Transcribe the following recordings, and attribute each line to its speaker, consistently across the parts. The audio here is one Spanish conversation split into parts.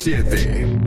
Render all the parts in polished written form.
Speaker 1: 97.7.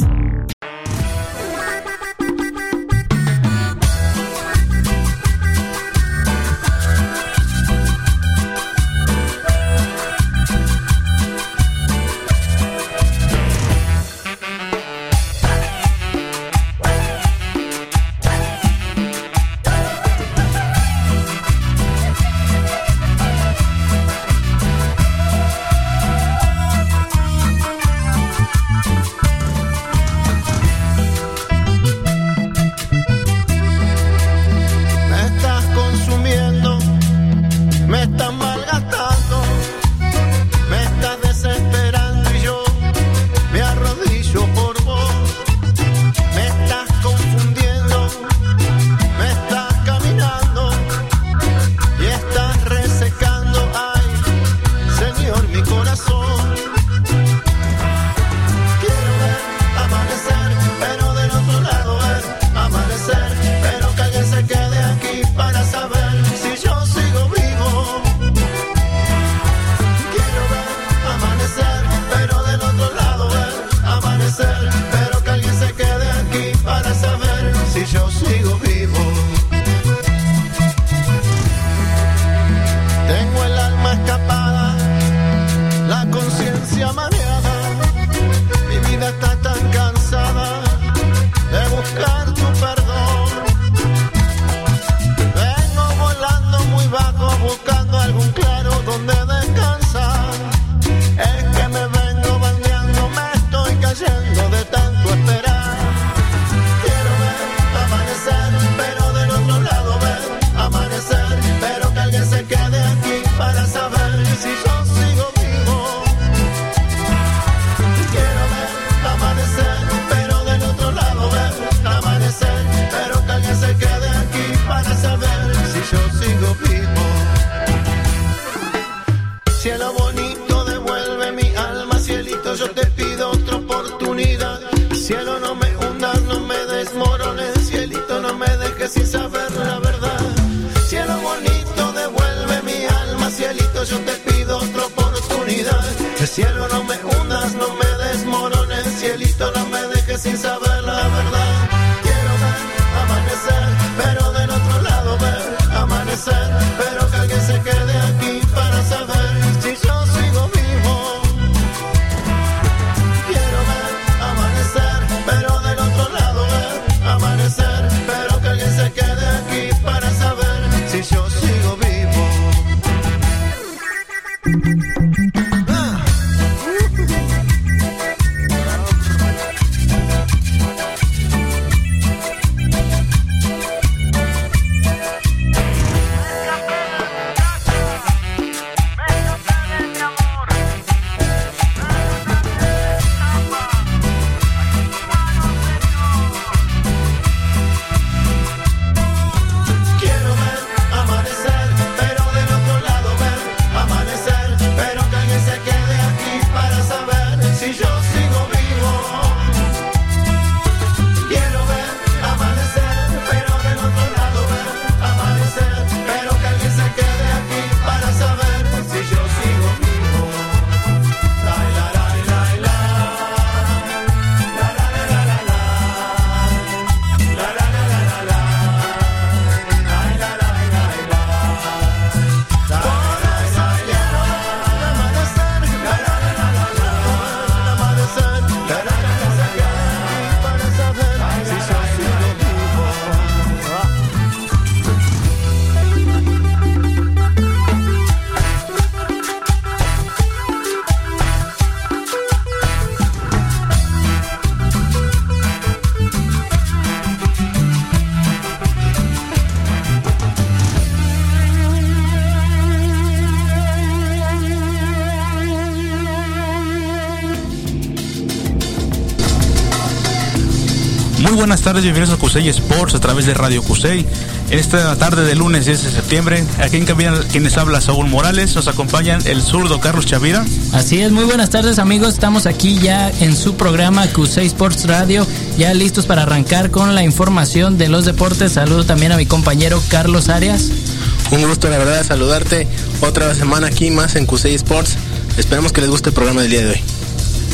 Speaker 2: Muy buenas tardes, bienvenidos a Cusey Sports a través de Radio Cusey. En esta tarde de lunes 10 de septiembre, aquí en cabina quienes habla Saúl Morales, nos acompañan el zurdo Carlos Chavira.
Speaker 3: Así es, muy buenas tardes amigos, estamos aquí ya en su programa Cusey Sports Radio, ya listos para arrancar con la información de los deportes. Saludo también a mi compañero Carlos Arias.
Speaker 4: Un gusto la verdad saludarte otra semana aquí más en Cusey Sports. Esperemos que les guste el programa del día de hoy.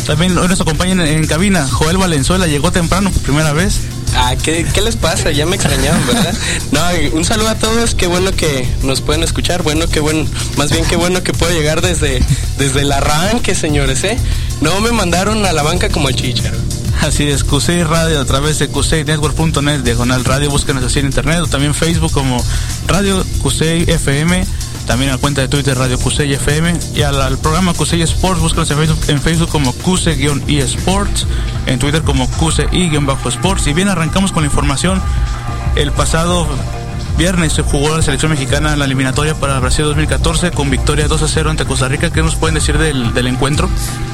Speaker 2: También hoy nos acompañan en cabina Joel Valenzuela, llegó temprano por primera vez.
Speaker 1: ¿Qué les pasa? Ya me extrañaban, ¿verdad? No, un saludo a todos, qué bueno que nos pueden escuchar, qué bueno que puedo llegar desde el arranque, señores, No me mandaron a la banca como el Chicharo.
Speaker 2: Así es, QCI Radio a través de QCINetwork.net, /radio, búsquenos así en internet, o también Facebook como Radio QCI FM, también a la cuenta de Twitter Radio QCI FM, y al programa QCI Sports, búsquenos en Facebook como QC-eSports, en Twitter como QCI-Sports. Y bien, arrancamos con la información. El pasado viernes se jugó la selección mexicana en la eliminatoria para Brasil 2014 con victoria 2-0 ante Costa Rica. ¿Qué nos pueden decir del encuentro?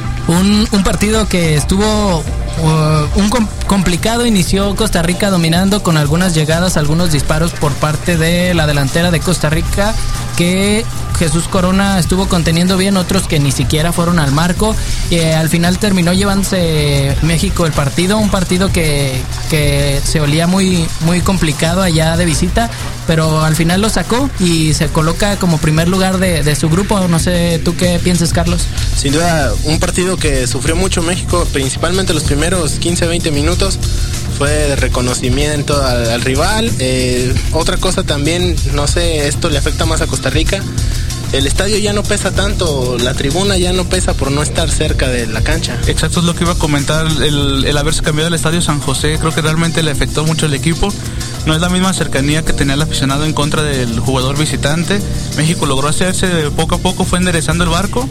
Speaker 3: Un partido que estuvo complicado. Inició Costa Rica dominando con algunas llegadas, algunos disparos por parte de la delantera de Costa Rica, que Jesús Corona estuvo conteniendo bien, otros que ni siquiera fueron al marco. Al final terminó llevándose México el partido, un partido que se olía muy, muy complicado allá de visita, pero al final lo sacó y se coloca como primer lugar de su grupo. No sé, ¿tú qué piensas, Carlos?
Speaker 4: Sin duda, un partido que sufrió mucho México, principalmente los primeros 15-20 minutos. Fue de reconocimiento al rival. Otra cosa también, no sé, esto le afecta más a Costa Rica. El estadio ya no pesa tanto, la tribuna ya no pesa por no estar cerca de la cancha.
Speaker 2: Exacto, es lo que iba a comentar, el haberse cambiado el estadio San José, creo que realmente le afectó mucho al equipo. No es la misma cercanía que tenía el aficionado en contra del jugador visitante. México logró hacerse poco a poco, fue enderezando el barco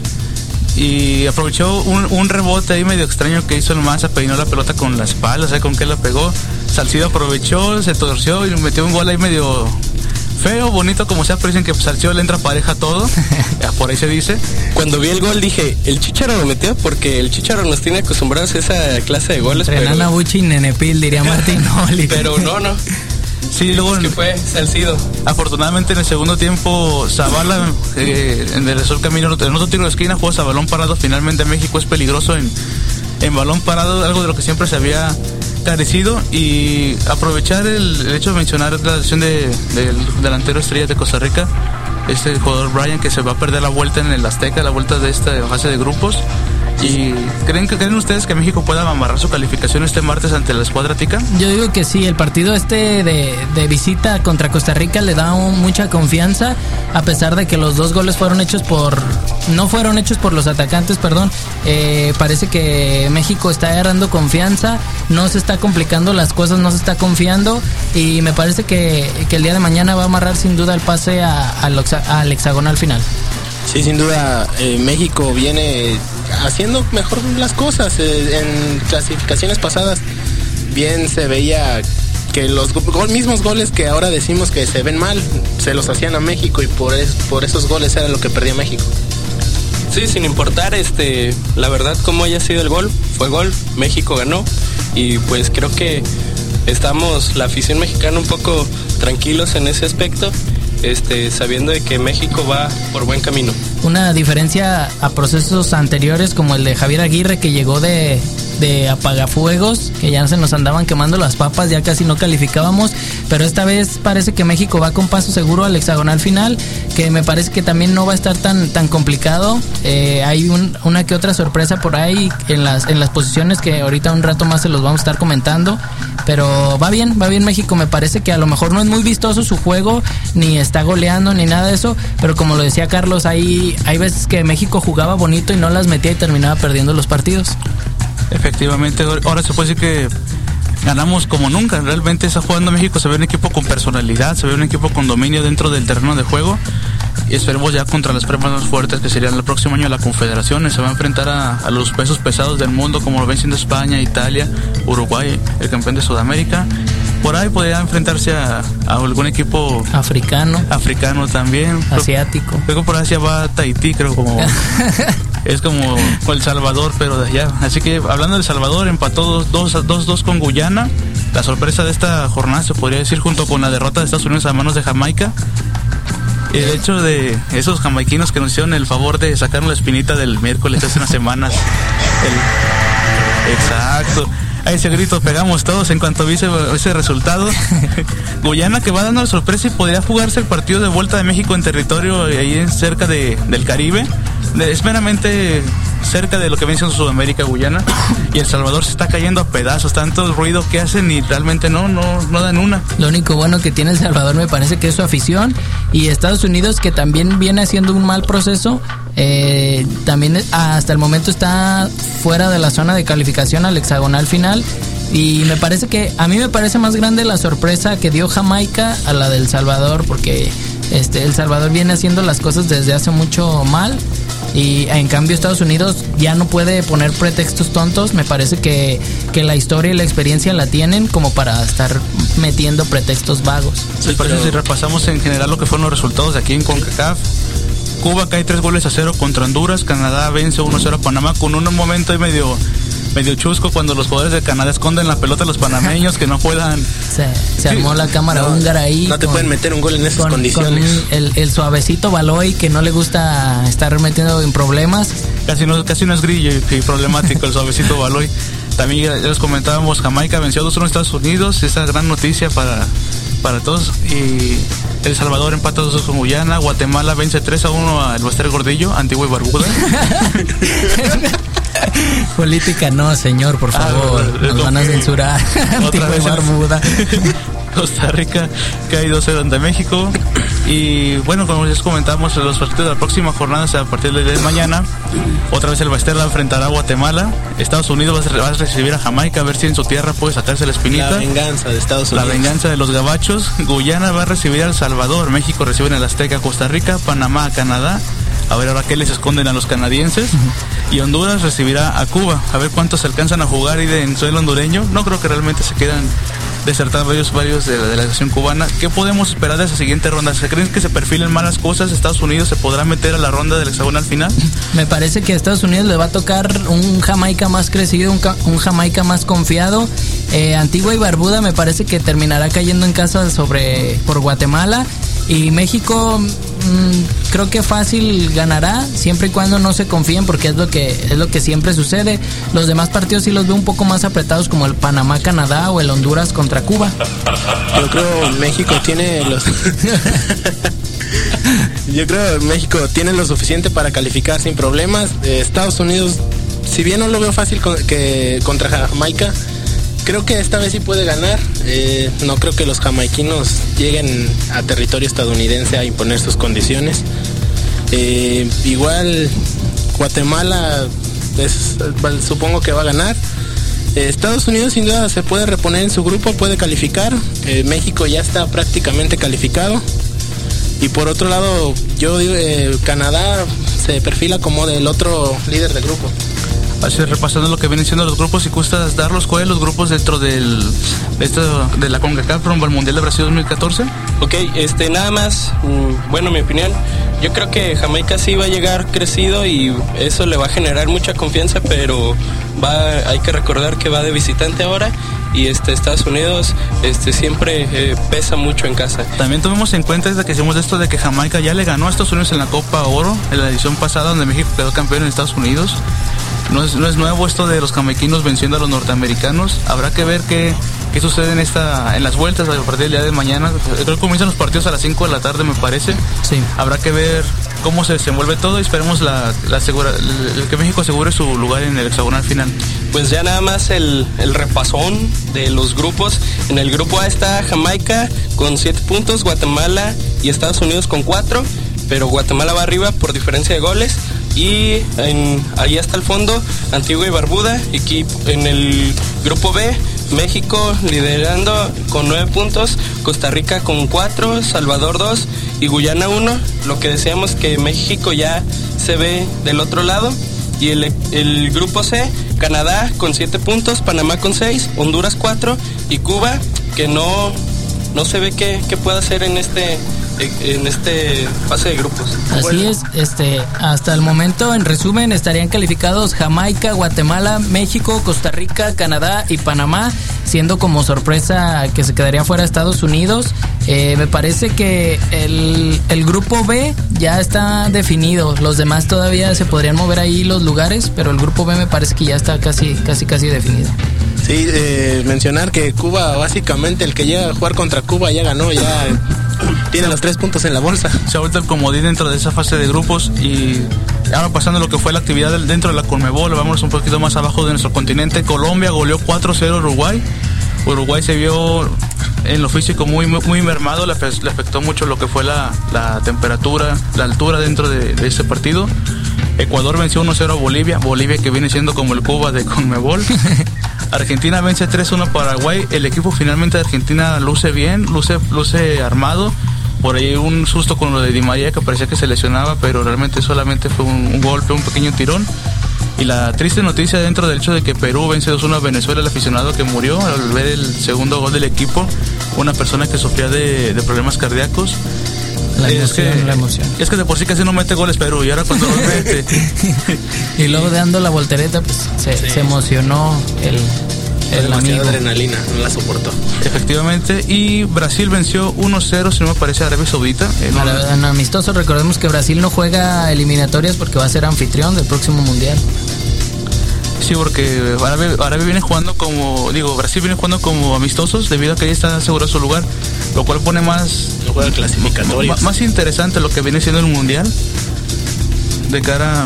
Speaker 2: y aprovechó un rebote ahí medio extraño que hizo el Maza, peinó la pelota con la espalda, ¿sabe con qué la pegó? Salcido aprovechó, se torció y metió un gol ahí medio feo, bonito, como sea, pero dicen que Salcido le entra pareja todo, por ahí se dice.
Speaker 1: Cuando vi el gol dije, el Chicharo lo metió, porque el Chicharo nos tiene acostumbrados a esa clase de goles.
Speaker 3: Renana Buchi Nenepil, diría Martín Oli.
Speaker 1: Pero no.
Speaker 2: Sí, luego
Speaker 1: que fue Salcido.
Speaker 2: Afortunadamente en el segundo tiempo Zavala enderezó el camino. En otro tiro de esquina jugó a balón parado. Finalmente México es peligroso en balón parado, algo de lo que siempre se había carecido, y aprovechar el hecho de mencionar la lesión del delantero estrella de Costa Rica, este jugador Brian, que se va a perder la vuelta en el Azteca, la vuelta de esta fase de grupos. ¿Y creen ustedes que México pueda amarrar su calificación este martes ante la escuadra tica?
Speaker 3: Yo digo que sí, el partido de visita contra Costa Rica le da mucha confianza, a pesar de que los dos goles no fueron hechos por los atacantes, perdón. Parece que México está agarrando confianza, no se está complicando las cosas, no se está confiando, y me parece que el día de mañana va a amarrar sin duda el pase al hexagonal final.
Speaker 4: Sí, sin duda, México viene haciendo mejor las cosas. En clasificaciones pasadas bien se veía que los mismos goles que ahora decimos que se ven mal, se los hacían a México, y por esos goles era lo que perdía México.
Speaker 1: Sí, sin importar la verdad cómo haya sido el gol, fue gol, México ganó, y pues creo que estamos, la afición mexicana, un poco tranquilos en ese aspecto, sabiendo de que México va por buen camino.
Speaker 3: Una diferencia a procesos anteriores como el de Javier Aguirre, que llegó de apagafuegos, que ya se nos andaban quemando las papas, ya casi no calificábamos, pero esta vez parece que México va con paso seguro al hexagonal final, que me parece que también no va a estar tan complicado. Hay una que otra sorpresa por ahí en las posiciones, que ahorita un rato más se los vamos a estar comentando, pero va bien México. Me parece que a lo mejor no es muy vistoso su juego, ni está goleando ni nada de eso, pero como lo decía Carlos, hay veces que México jugaba bonito y no las metía y terminaba perdiendo los partidos.
Speaker 2: Efectivamente, ahora se puede decir que ganamos como nunca. Realmente está jugando México, se ve un equipo con personalidad, se ve un equipo con dominio dentro del terreno de juego, y esperemos ya contra las pruebas más fuertes, que serían el próximo año la Confederación. Se va a enfrentar a los pesos pesados del mundo, como lo ven siendo España, Italia, Uruguay, el campeón de Sudamérica. Por ahí podría enfrentarse a algún equipo africano también,
Speaker 3: asiático.
Speaker 2: Creo que por Asia va Tahití, creo, como es como El Salvador, pero de allá. Así que hablando de El Salvador, empató 2-2 con Guyana. La sorpresa de esta jornada, se podría decir, junto con la derrota de Estados Unidos a manos de Jamaica. El hecho de esos jamaiquinos que nos hicieron el favor de sacar la espinita del miércoles hace unas semanas. Exacto. A ese grito pegamos todos en cuanto vi ese resultado. Guyana, que va dando la sorpresa y podría jugarse el partido de vuelta de México en territorio ahí cerca del Caribe, es meramente cerca de lo que viene siendo Sudamérica, Guyana, y El Salvador se está cayendo a pedazos, tanto ruido que hacen y realmente no dan una.
Speaker 3: Lo único bueno que tiene El Salvador me parece que es su afición, y Estados Unidos, que también viene haciendo un mal proceso, también hasta el momento está fuera de la zona de calificación al hexagonal final. Y a mí me parece más grande la sorpresa que dio Jamaica a la del Salvador, porque El Salvador viene haciendo las cosas desde hace mucho mal, y en cambio Estados Unidos ya no puede poner pretextos tontos. Me parece que la historia y la experiencia la tienen como para estar metiendo pretextos vagos.
Speaker 2: Sí, por eso si repasamos en general lo que fueron los resultados de aquí en CONCACAF, Cuba cae 3-0 contra Honduras, Canadá vence 1-0 a Panamá con un momento ahí medio chusco cuando los jugadores de Canadá esconden la pelota a los panameños que no puedan.
Speaker 3: Se armó la cámara húngara ahí.
Speaker 4: No te pueden meter un gol en esas condiciones.
Speaker 3: Con el suavecito Baloy, que no le gusta estar metiendo en problemas.
Speaker 2: Casi no es grillo y problemático el suavecito Baloy. También ya les comentábamos, Jamaica venció 2-1 a Estados Unidos, esa gran noticia para todos. Y El Salvador empata 2-2 con Guyana, Guatemala vence 3-1 al Bester Gordillo, Antigua y Barbuda.
Speaker 3: Política no, señor, por favor, nos van a censurar.
Speaker 2: Otra vez Barbuda. Costa Rica cae 2-0 ante México. Y bueno, como les comentamos, los partidos de la próxima jornada, o sea, a partir de mañana, otra vez el Basterla enfrentará a Guatemala. Estados Unidos va a recibir a Jamaica, a ver si en su tierra puede sacarse la espinita.
Speaker 4: La venganza de Estados Unidos.
Speaker 2: La venganza de los gabachos. Guyana va a recibir a El Salvador. México recibe en el Azteca a Costa Rica. Panamá a Canadá. A ver ahora qué les esconden a los canadienses. Y Honduras recibirá a Cuba. A ver cuántos se alcanzan a jugar y en suelo hondureño. No creo que realmente se quedan desertar varios de la delegación cubana. ¿Qué podemos esperar de esa siguiente ronda? ¿Se creen que se perfilen malas cosas? ¿Estados Unidos se podrá meter a la ronda del hexagonal final?
Speaker 3: Me parece que a Estados Unidos le va a tocar un Jamaica más crecido, un Jamaica más confiado. Antigua y Barbuda me parece que terminará cayendo en casa por Guatemala. Y México creo que fácil ganará, siempre y cuando no se confíen, porque es lo que siempre sucede. Los demás partidos sí los veo un poco más apretados, como el Panamá-Canadá o el Honduras contra Cuba.
Speaker 4: Yo creo México tiene México lo suficiente para calificar sin problemas. Estados Unidos, si bien no lo veo fácil contra Jamaica, creo que esta vez sí puede ganar. No creo que los jamaiquinos lleguen a territorio estadounidense a imponer sus condiciones. Igual Guatemala supongo que va a ganar. Estados Unidos sin duda se puede reponer en su grupo, puede calificar. México ya está prácticamente calificado. Y por otro lado, yo digo, Canadá se perfila como del otro líder del grupo.
Speaker 2: Así, repasando lo que vienen siendo los grupos, y gustas darlos, ¿cuáles los grupos dentro de la CONCACAF rumbo al Mundial de Brasil 2014?
Speaker 1: Ok, nada más, bueno, mi opinión, yo creo que Jamaica sí va a llegar crecido y eso le va a generar mucha confianza, pero hay que recordar que va de visitante ahora. Y Estados Unidos siempre pesa mucho en casa.
Speaker 2: También tomemos en cuenta desde que hicimos esto de que Jamaica ya le ganó a Estados Unidos en la Copa Oro, en la edición pasada, donde México quedó campeón en Estados Unidos. No es nuevo esto de los jamaiquinos venciendo a los norteamericanos. Habrá que ver qué sucede en las vueltas a partir del día de mañana. Creo que comienzan los partidos a las 5 de la tarde, me parece.
Speaker 3: Sí.
Speaker 2: Habrá que ver cómo se desenvuelve todo y esperemos que México asegure su lugar en el hexagonal final.
Speaker 1: Pues ya nada más el repasón de los grupos. En el grupo A está Jamaica con 7 puntos, Guatemala y Estados Unidos con 4, pero Guatemala va arriba por diferencia de goles. Y ahí hasta el fondo, Antigua y Barbuda. En el grupo B, México liderando con 9 puntos, Costa Rica con 4, Salvador 2 y Guyana 1. Lo que decíamos, que México ya se ve del otro lado. Y el grupo C, Canadá con 7 puntos, Panamá con 6, Honduras 4 y Cuba, que no se ve qué puede hacer en este fase de grupos.
Speaker 3: Así es, hasta el momento, en resumen, estarían calificados Jamaica, Guatemala, México, Costa Rica, Canadá y Panamá, siendo como sorpresa que se quedaría fuera Estados Unidos. Me parece que el grupo B ya está definido, los demás todavía se podrían mover ahí los lugares, pero el grupo B me parece que ya está casi definido.
Speaker 4: Sí, mencionar que Cuba, básicamente el que llega a jugar contra Cuba ya ganó, ya tiene los 3 puntos en la bolsa.
Speaker 2: Se ha vuelto el comodín dentro de esa fase de grupos y Ahora pasando a lo que fue la actividad dentro de la Conmebol, vámonos un poquito más abajo de nuestro continente. Colombia goleó 4-0 a Uruguay. Uruguay se vio en lo físico muy mermado, le afectó mucho lo que fue la temperatura, la altura dentro de ese partido. Ecuador venció 1-0 a Bolivia que viene siendo como el Cuba de Conmebol. Argentina vence 3-1 a Paraguay. El equipo finalmente de Argentina luce bien, luce armado. Por ahí un susto con lo de Di María, que parecía que se lesionaba, pero realmente solamente fue un golpe, un pequeño tirón. Y la triste noticia dentro del hecho de que Perú vence 2-1 a Venezuela, el aficionado que murió al ver el segundo gol del equipo, una persona que sufría de problemas cardíacos.
Speaker 3: La emoción.
Speaker 2: Es que de por sí casi no mete goles Perú, y ahora cuando lo mete.
Speaker 3: Y luego dando la voltereta, pues se emocionó el
Speaker 4: demasiada adrenalina, no la soportó.
Speaker 2: Efectivamente, y Brasil venció 1-0, si no me parece, a Arabia Saudita.
Speaker 3: En amistoso, recordemos que Brasil no juega eliminatorias porque va a ser anfitrión del próximo mundial.
Speaker 2: Sí, porque Arabia viene jugando Brasil viene jugando como amistosos debido a que ahí está asegurado su lugar, lo cual pone más interesante lo que viene siendo el mundial de cara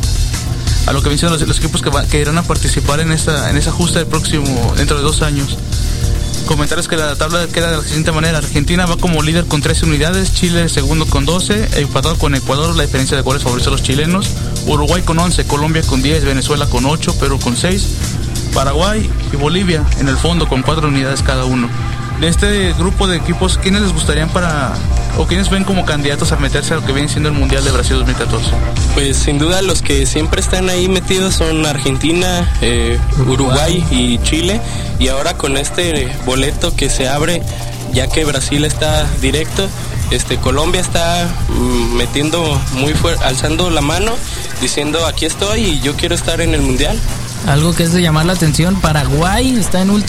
Speaker 2: a lo que vienen siendo los equipos que irán a participar en esa justa del próximo, dentro de 2 años. Comentarles que la tabla queda de la siguiente manera: Argentina va como líder con 13 unidades, Chile segundo con 12, empatado con Ecuador, la diferencia de goles favorece a los chilenos, Uruguay con 11, Colombia con 10, Venezuela con 8, Perú con 6, Paraguay y Bolivia en el fondo con 4 unidades cada uno. De este grupo de equipos, ¿quiénes les gustarían o quiénes ven como candidatos a meterse a lo que viene siendo el Mundial de Brasil 2014?
Speaker 1: Pues sin duda los que siempre están ahí metidos son Argentina, Uruguay y Chile, y ahora con este boleto que se abre, ya que Brasil está directo, Colombia está metiendo muy fuerte, alzando la mano, diciendo aquí estoy y yo quiero estar en el Mundial.
Speaker 3: Algo que es de llamar la atención, Paraguay está en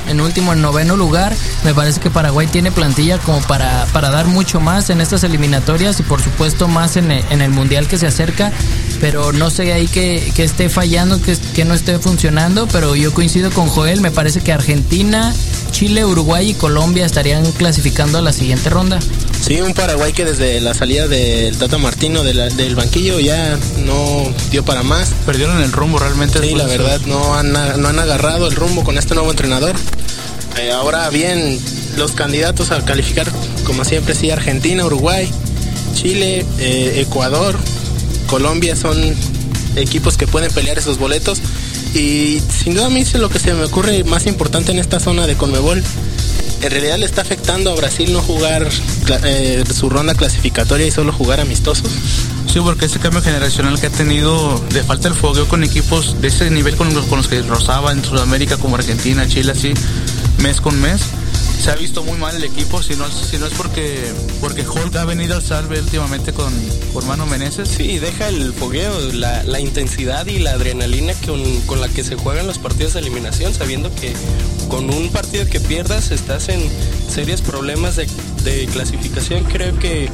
Speaker 3: 9º lugar. Me parece que Paraguay tiene plantilla como para dar mucho más en estas eliminatorias y por supuesto más en el mundial que se acerca, pero no sé ahí que esté fallando, que no esté funcionando, pero yo coincido con Joel, me parece que Argentina, Chile, Uruguay y Colombia estarían clasificando a la siguiente ronda.
Speaker 4: Sí, un Paraguay que desde la salida del Tata Martino del banquillo ya no dio para más.
Speaker 2: Perdieron el rumbo realmente.
Speaker 4: Sí, la verdad, no han agarrado el rumbo con este nuevo entrenador. Ahora bien, los candidatos a calificar, como siempre, sí, Argentina, Uruguay, Chile, Ecuador, Colombia son equipos que pueden pelear esos boletos. Y sin duda a mí lo que se me ocurre más importante en esta zona de Conmebol, en realidad le está afectando a Brasil no jugar su ronda clasificatoria y solo jugar amistosos.
Speaker 2: Sí, porque ese cambio generacional que ha tenido de falta el fogueo con equipos de ese nivel con los que rozaba en Sudamérica como Argentina, Chile, así mes con mes, se ha visto muy mal el equipo, si no es porque Hulk ha venido al salve últimamente con Mano Meneses.
Speaker 1: Sí, deja el fogueo, la intensidad y la adrenalina con la que se juegan los partidos de eliminación, sabiendo que con un partido que pierdas estás en serios problemas de clasificación. Creo que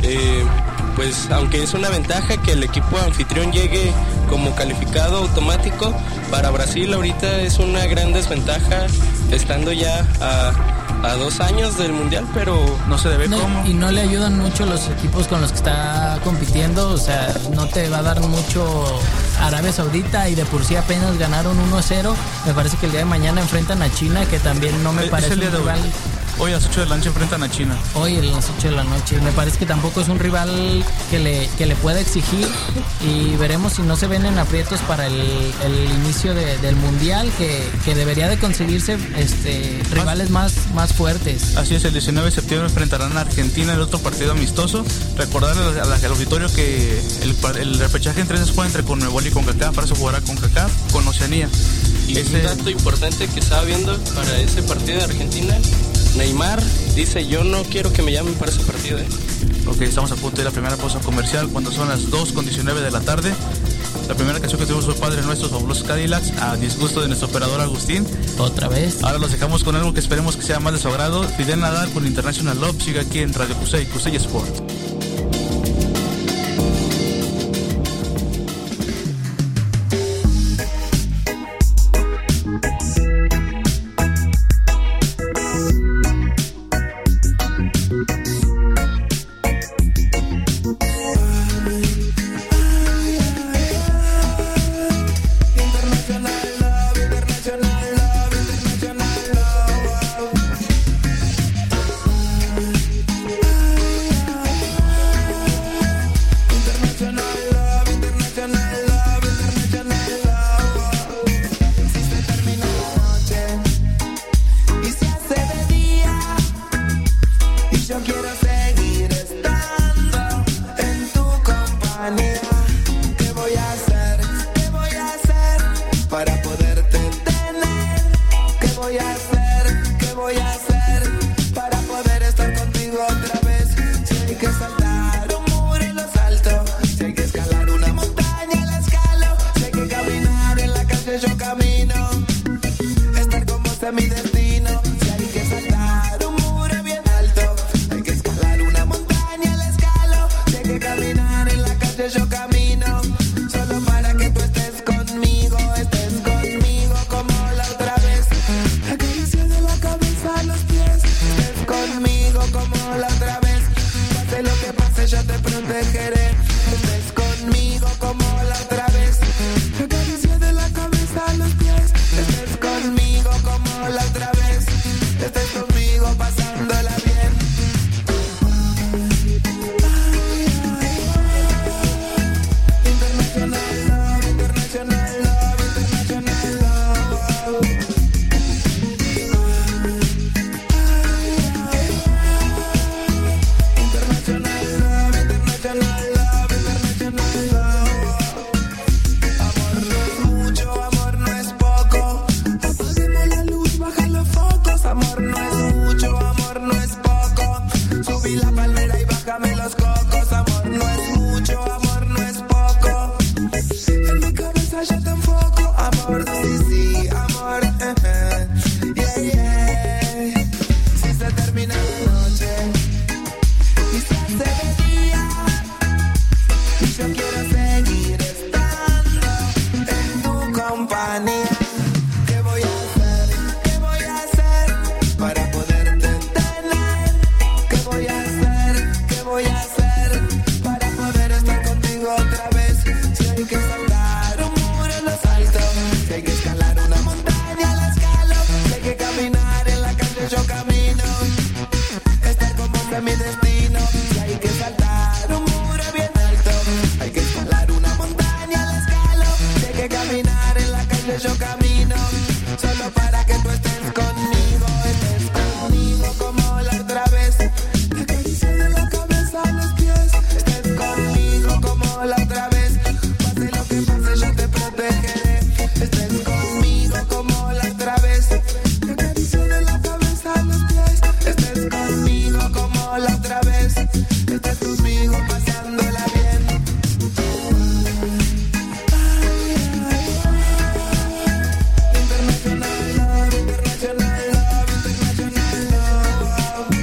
Speaker 1: pues aunque es una ventaja que el equipo anfitrión llegue como calificado automático, para Brasil ahorita es una gran desventaja estando ya a 2 años del Mundial, pero
Speaker 2: no se debe cómo.
Speaker 3: Y no le ayudan mucho los equipos con los que está compitiendo, o sea, no te va a dar mucho Arabia Saudita y de por sí apenas ganaron 1-0. Me parece que el día de mañana enfrentan a China, que también no me parece un rival.
Speaker 2: Hoy a las 8 de la noche enfrentan a China.
Speaker 3: Hoy a las 8 de la noche. Me parece que tampoco es un rival que le pueda exigir, y veremos si no se ven en aprietos para el inicio del Mundial, que debería de conseguirse rivales más fuertes.
Speaker 2: Así es, el 19 de septiembre enfrentarán a Argentina en otro partido amistoso. Recordarle al auditorio que el repechaje entre esos juega entre Conmebol y CONCACAF. Para eso jugará CONCACAF con Oceanía.
Speaker 1: Y un dato importante que estaba viendo para ese partido de Argentina: Neymar dice, yo no quiero que me llamen para ese partido.
Speaker 2: Ok, estamos a punto de la primera pausa comercial cuando son las 2:19 de la tarde. La primera canción que tuvimos fue Padre Nuestro, Fabulosos Cadillacs, a disgusto de nuestro operador Agustín.
Speaker 3: Otra vez.
Speaker 2: Ahora los dejamos con algo que esperemos que sea más de su agrado. Fidel Nadal con International Love. Sigue aquí en Radio Cusey Sport.
Speaker 5: voy a hacer? ¿Qué voy a hacer para poder estar contigo otra vez? Si hay que saltar un muro y lo salto, si hay que escalar una montaña la escalo, si hay que caminar en la calle yo camino, estar con vos es mi destino. Si hay que saltar un muro bien alto, hay que escalar una montaña la escalo, si hay que caminar en la calle yo camino, solo para que tú estés conmigo como la otra vez. Acariciando la cabeza a los pies, estés conmigo como la otra vez. Pase lo que pase yo te protegeré, estés conmigo como la otra vez. Acariciando la cabeza a los pies, estés conmigo como la otra vez. Estés conmigo pasándola bien. International love, international love, international love. International love, international love, international love. Amor no es mucho, amor no es poco. Apaguemos la luz, baja los focos. Amor no es mucho, amor no es poco. Subí la palmera y bájame los cocos. Amor no es mucho, amor no es poco. En mi cabeza yo te enfoco. Amor, sí, amor, yeah, yeah. Si se termina la noche y se hace de día, y yo quiero seguir estando en tu compañía. ¿Qué voy a hacer? ¿Qué voy a hacer para poderte tener? ¿Qué voy a hacer? ¿Qué voy a hacer para poder estar contigo otra vez? Si hay que saltar un muro lo salto, si hay que escalar una montaña la escalo, si hay que caminar en la calle yo camino, estar con vos es mi destino. Si hay que saltar un muro bien alto, hay que escalar una montaña la escalo, si hay que caminar en la calle yo camino, solo para que tú estés conmigo como la otra vez. Acariciando la cabeza a los pies, estés conmigo como la otra vez. Pase lo que pase yo te protegeré, estés conmigo como la otra vez. Acariciando la cabeza a los pies, estés conmigo como la otra vez. Estés conmigo pasándola bien. International love, international love, international love.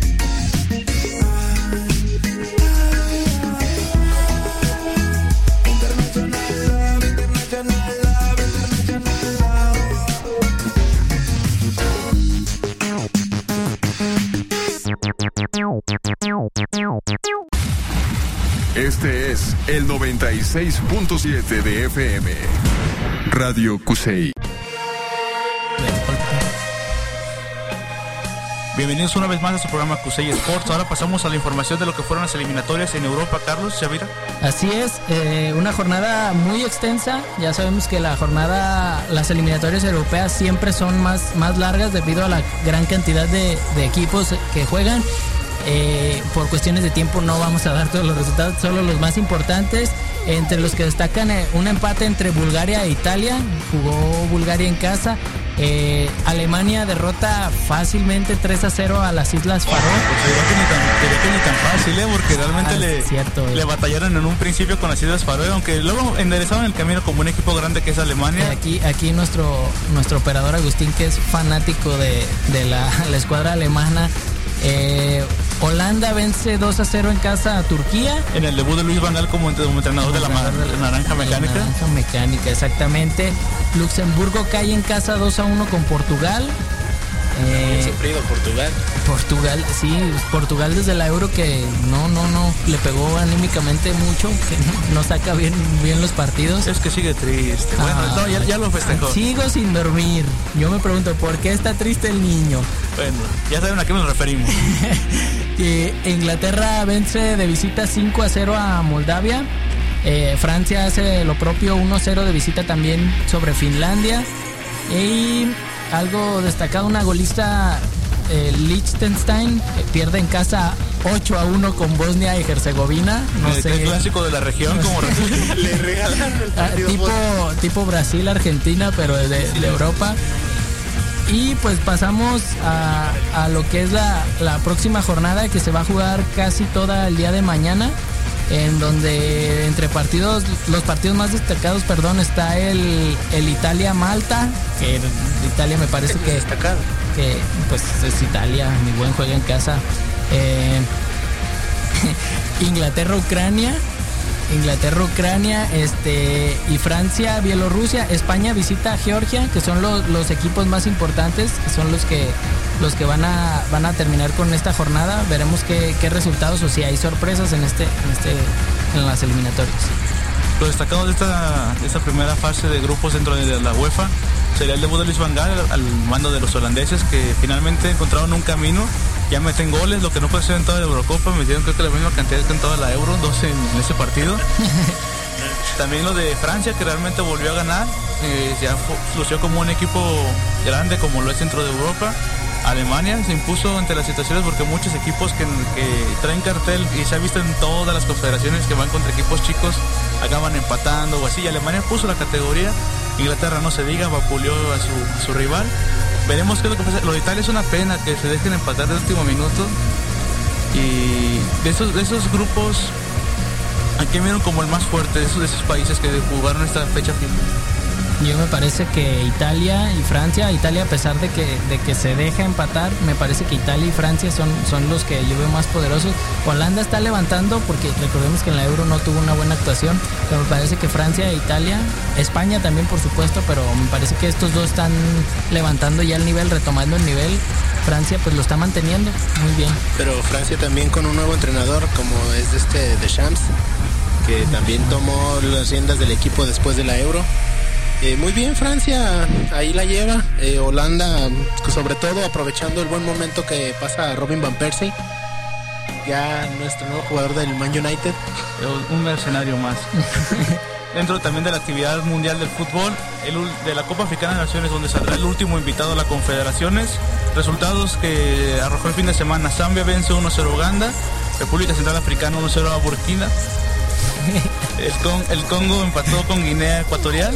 Speaker 5: International love, international love, international love.
Speaker 6: Este es el 96.7 de FM. Radio Cusey.
Speaker 2: Bienvenidos una vez más a su programa Cusey Sports. Ahora pasamos a la información de lo que fueron las eliminatorias en Europa. Carlos, Xavira.
Speaker 3: Así es, una jornada muy extensa. Ya sabemos que las eliminatorias europeas siempre son más largas debido a la gran cantidad de equipos que juegan. Por cuestiones de tiempo no vamos a dar todos los resultados, solo los más importantes, entre los que destacan un empate entre Bulgaria e Italia. Jugó Bulgaria en casa. Alemania derrota fácilmente 3-0 a las Islas Faroe.
Speaker 2: Pues que ni tan fácil, porque realmente le batallaron en un principio con las Islas Faroe, aunque luego enderezaron el camino como un equipo grande que es Alemania.
Speaker 3: Aquí nuestro operador Agustín, que es fanático de la escuadra alemana. Holanda vence 2-0 en casa a Turquía.
Speaker 2: En el debut de Luis Van Gaal como entrenador de la Naranja Mecánica.
Speaker 3: Naranja Mecánica, exactamente. Luxemburgo cae en casa 2-1 con Portugal.
Speaker 4: Sufrido Portugal.
Speaker 3: Portugal desde la Euro que no le pegó anímicamente mucho, que no saca bien los partidos.
Speaker 2: Es que sigue triste. Bueno, ya lo festejó.
Speaker 3: Sigo sin dormir. Yo me pregunto, ¿por qué está triste el niño?
Speaker 2: Bueno, ya saben a qué nos referimos.
Speaker 3: Inglaterra vence de visita 5-0 a Moldavia. Francia hace lo propio, 1-0 de visita también sobre Finlandia. Y algo destacado, una golista, Liechtenstein pierde en casa 8-1 con Bosnia y Herzegovina.
Speaker 2: El clásico de la región, como
Speaker 4: le regalaron el partido
Speaker 3: tipo Brasil, Argentina, pero de Europa. Y pues pasamos a lo que es la próxima jornada, que se va a jugar casi toda el día de mañana, en donde entre los partidos más destacados, está el Italia-Malta, que Italia me parece que
Speaker 4: destacado.
Speaker 3: Que pues es Italia, mi buen juega en casa. Inglaterra-Ucrania, y Francia-Bielorrusia. España visita a Georgia, que son los equipos más importantes, que son los que van a terminar con esta jornada. Veremos qué resultados o si hay sorpresas en las eliminatorias.
Speaker 2: Lo destacado de esta primera fase de grupos dentro de la UEFA sería el debut de Luis Van Gaal al mando de los holandeses, que finalmente encontraron un camino. Ya meten goles, lo que no puede ser en toda la Eurocopa. Metieron creo que la misma cantidad que en toda la Euro, 12 en ese partido. También lo de Francia, que realmente volvió a ganar, ya lució como un equipo grande como lo es dentro de Europa. Alemania se impuso ante las situaciones, porque muchos equipos que traen cartel, y se ha visto en todas las confederaciones que van contra equipos chicos, acaban empatando o así, y Alemania puso la categoría. Inglaterra no se diga, vapuleó a su rival. Veremos qué es lo que pasa. Lo de Italia es una pena que se dejen empatar de último minuto. Y de esos grupos, ¿a qué vieron como el más fuerte de esos países que jugaron esta fecha FIFA?
Speaker 3: Yo me parece que Italia y Francia, a pesar de que se deja empatar, me parece que Italia y Francia son los que yo veo más poderosos. Holanda está levantando, porque recordemos que en la Euro no tuvo una buena actuación, pero me parece que Francia e Italia, España también por supuesto, pero me parece que estos dos están levantando ya el nivel, retomando el nivel. Francia pues lo está manteniendo muy bien.
Speaker 4: Pero Francia también con un nuevo entrenador, como es Deschamps, que también tomó las riendas del equipo después de la Euro. Muy bien, Francia ahí la lleva. Holanda, sobre todo aprovechando el buen momento que pasa Robin Van Persie, ya nuestro nuevo jugador del Man United.
Speaker 2: Un mercenario más. Dentro también de la actividad mundial del fútbol, de la Copa Africana de Naciones, donde saldrá el último invitado a las confederaciones. Resultados que arrojó el fin de semana: Zambia vence 1-0 a Uganda, República Central Africana 1-0 a Burkina, el Congo empató con Guinea Ecuatorial,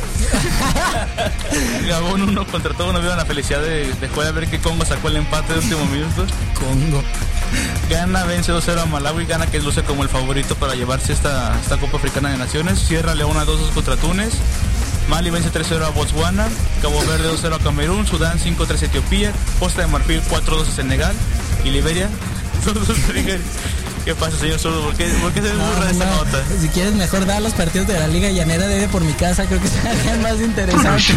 Speaker 2: Gabón 1 contra Togo. No vieron la felicidad de jugar a ver que Congo sacó el empate de último minuto.
Speaker 3: Congo.
Speaker 2: Ghana vence 2-0 a Malawi. Ghana, que luce como el favorito para llevarse esta Copa Africana de Naciones. Sierra Leona 2-2 contra Túnez. Mali vence 3-0 a Botswana. Cabo Verde 2-0 a Camerún. Sudán 5-3 a Etiopía. Costa de Marfil 4-2 a Senegal. Y Liberia 2-2 a Nigeria. ¿Qué pasa, señor Zurdo? ¿Por qué se desburra esta nota?
Speaker 3: Si quieres, mejor da los partidos de la Liga Llanera de por mi casa. Creo que serían más interesantes.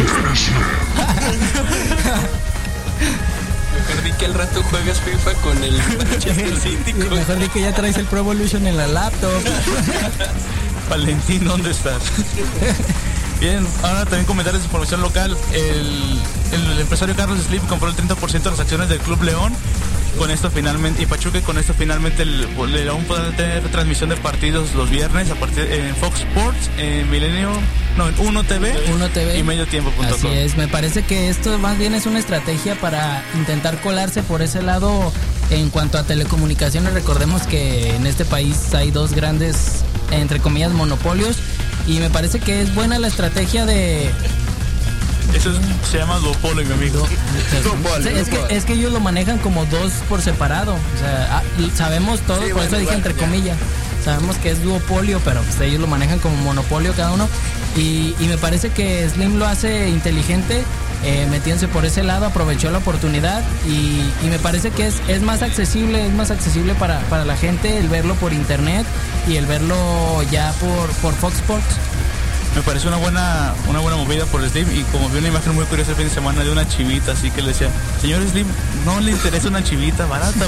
Speaker 1: Mejor di que al rato juegas FIFA con el Manchester City.
Speaker 3: Mejor di que ya traes el Pro Evolution en la laptop.
Speaker 2: Valentín, ¿dónde estás? Bien, ahora también comentarios de información local. El empresario Carlos Slim compró el 30% de las acciones del Club León. Con esto finalmente, y Pachuca, con esto finalmente León podrá tener transmisión de partidos los viernes a partir en Fox Sports, en Uno TV y Mediotiempo.com.
Speaker 3: Así es, me parece que esto más bien es una estrategia para intentar colarse por ese lado en cuanto a telecomunicaciones. Recordemos que en este país hay dos grandes, entre comillas, monopolios, y me parece que es buena la estrategia de...
Speaker 2: Eso se llama duopolio, mi amigo.
Speaker 3: Es que ellos lo manejan como dos por separado. O sea, sabemos todo, sí, por eso dije entre comillas. Sabemos que es duopolio, pero pues ellos lo manejan como monopolio cada uno. Y me parece que Slim lo hace inteligente, metiéndose por ese lado, aprovechó la oportunidad y me parece que es más accesible para la gente el verlo por internet y el verlo ya por Fox Sports.
Speaker 2: Me parece una buena movida por Slim, y como vi una imagen muy curiosa el fin de semana de una chivita, así que le decía, señor Slim, ¿no le interesa una chivita barata?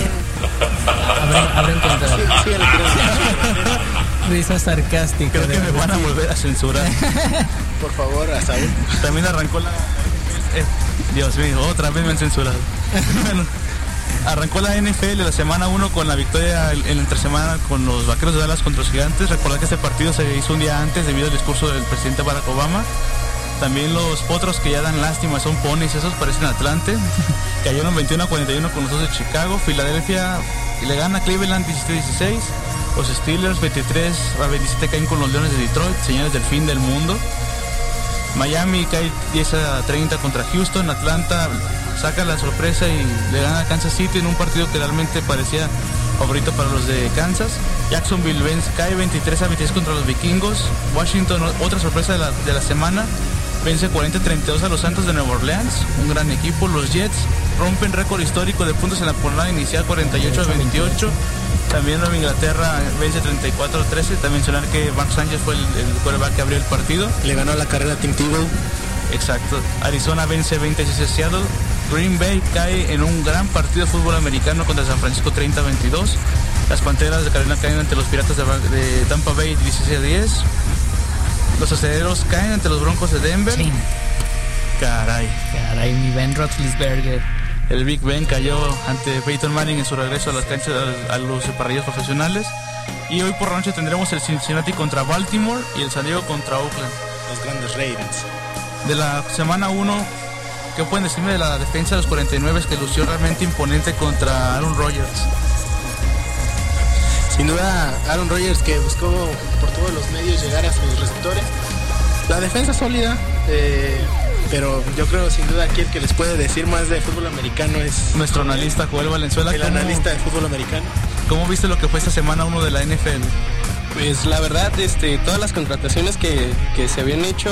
Speaker 3: Abren contra. Sí, risa sarcástica.
Speaker 2: Creo que me van a volver a censurar.
Speaker 4: Por favor, a Saúl.
Speaker 2: También arrancó Dios mío, otra vez me han censurado. Bueno, arrancó la NFL la semana 1 con la victoria en entre semana con los Vaqueros de Dallas contra los Gigantes. Recordad que este partido se hizo un día antes debido al discurso del presidente Barack Obama. También los potros que ya dan lástima son ponis, esos parecen Atlante. Cayeron 21-41 con los dos de Chicago. Filadelfia le gana a Cleveland 17-16. Los Steelers 23-27 caen con los Leones de Detroit, señales del fin del mundo. Miami cae 10-30 contra Houston. Atlanta saca la sorpresa y le gana a Kansas City en un partido que realmente parecía favorito para los de Kansas. Jacksonville cae 23-26 contra los Vikingos. Washington, otra sorpresa de la semana, vence 40-32 a los Santos de Nueva Orleans, un gran equipo. Los Jets rompen récord histórico de puntos en la jornada inicial, 48-28. También Nueva Inglaterra vence 34-13. También mencionar que Mark Sánchez fue el quarterback que abrió el partido.
Speaker 4: Le ganó la carrera a Tim Tebow.
Speaker 2: Exacto. Arizona vence 26 a Seattle. Green Bay cae en un gran partido de fútbol americano contra San Francisco, 30-22. Las Panteras de Carolina caen ante los Piratas de Tampa Bay, 16-10. Los Aceleros caen ante los Broncos de Denver.
Speaker 3: Sí.
Speaker 2: Caray,
Speaker 3: mi Ben Roethlisberger.
Speaker 2: el Big Ben cayó ante Peyton Manning en su regreso a las canchas, a los parrillas profesionales. Y hoy por la noche tendremos el Cincinnati contra Baltimore y el San Diego contra Oakland.
Speaker 4: Los grandes Ravens.
Speaker 2: De la semana 1, ¿qué pueden decirme de la defensa de los 49 que lució realmente imponente contra Aaron Rodgers?
Speaker 4: Sin duda, Aaron Rodgers, que buscó por todos los medios llegar a sus receptores. La defensa sólida, pero yo creo sin duda aquí el que les puede decir más de fútbol americano es
Speaker 2: nuestro analista Joel Valenzuela.
Speaker 4: El analista de fútbol americano.
Speaker 2: ¿Cómo viste lo que fue esta semana 1 de la NFL?
Speaker 1: Pues la verdad, todas las contrataciones que se habían hecho,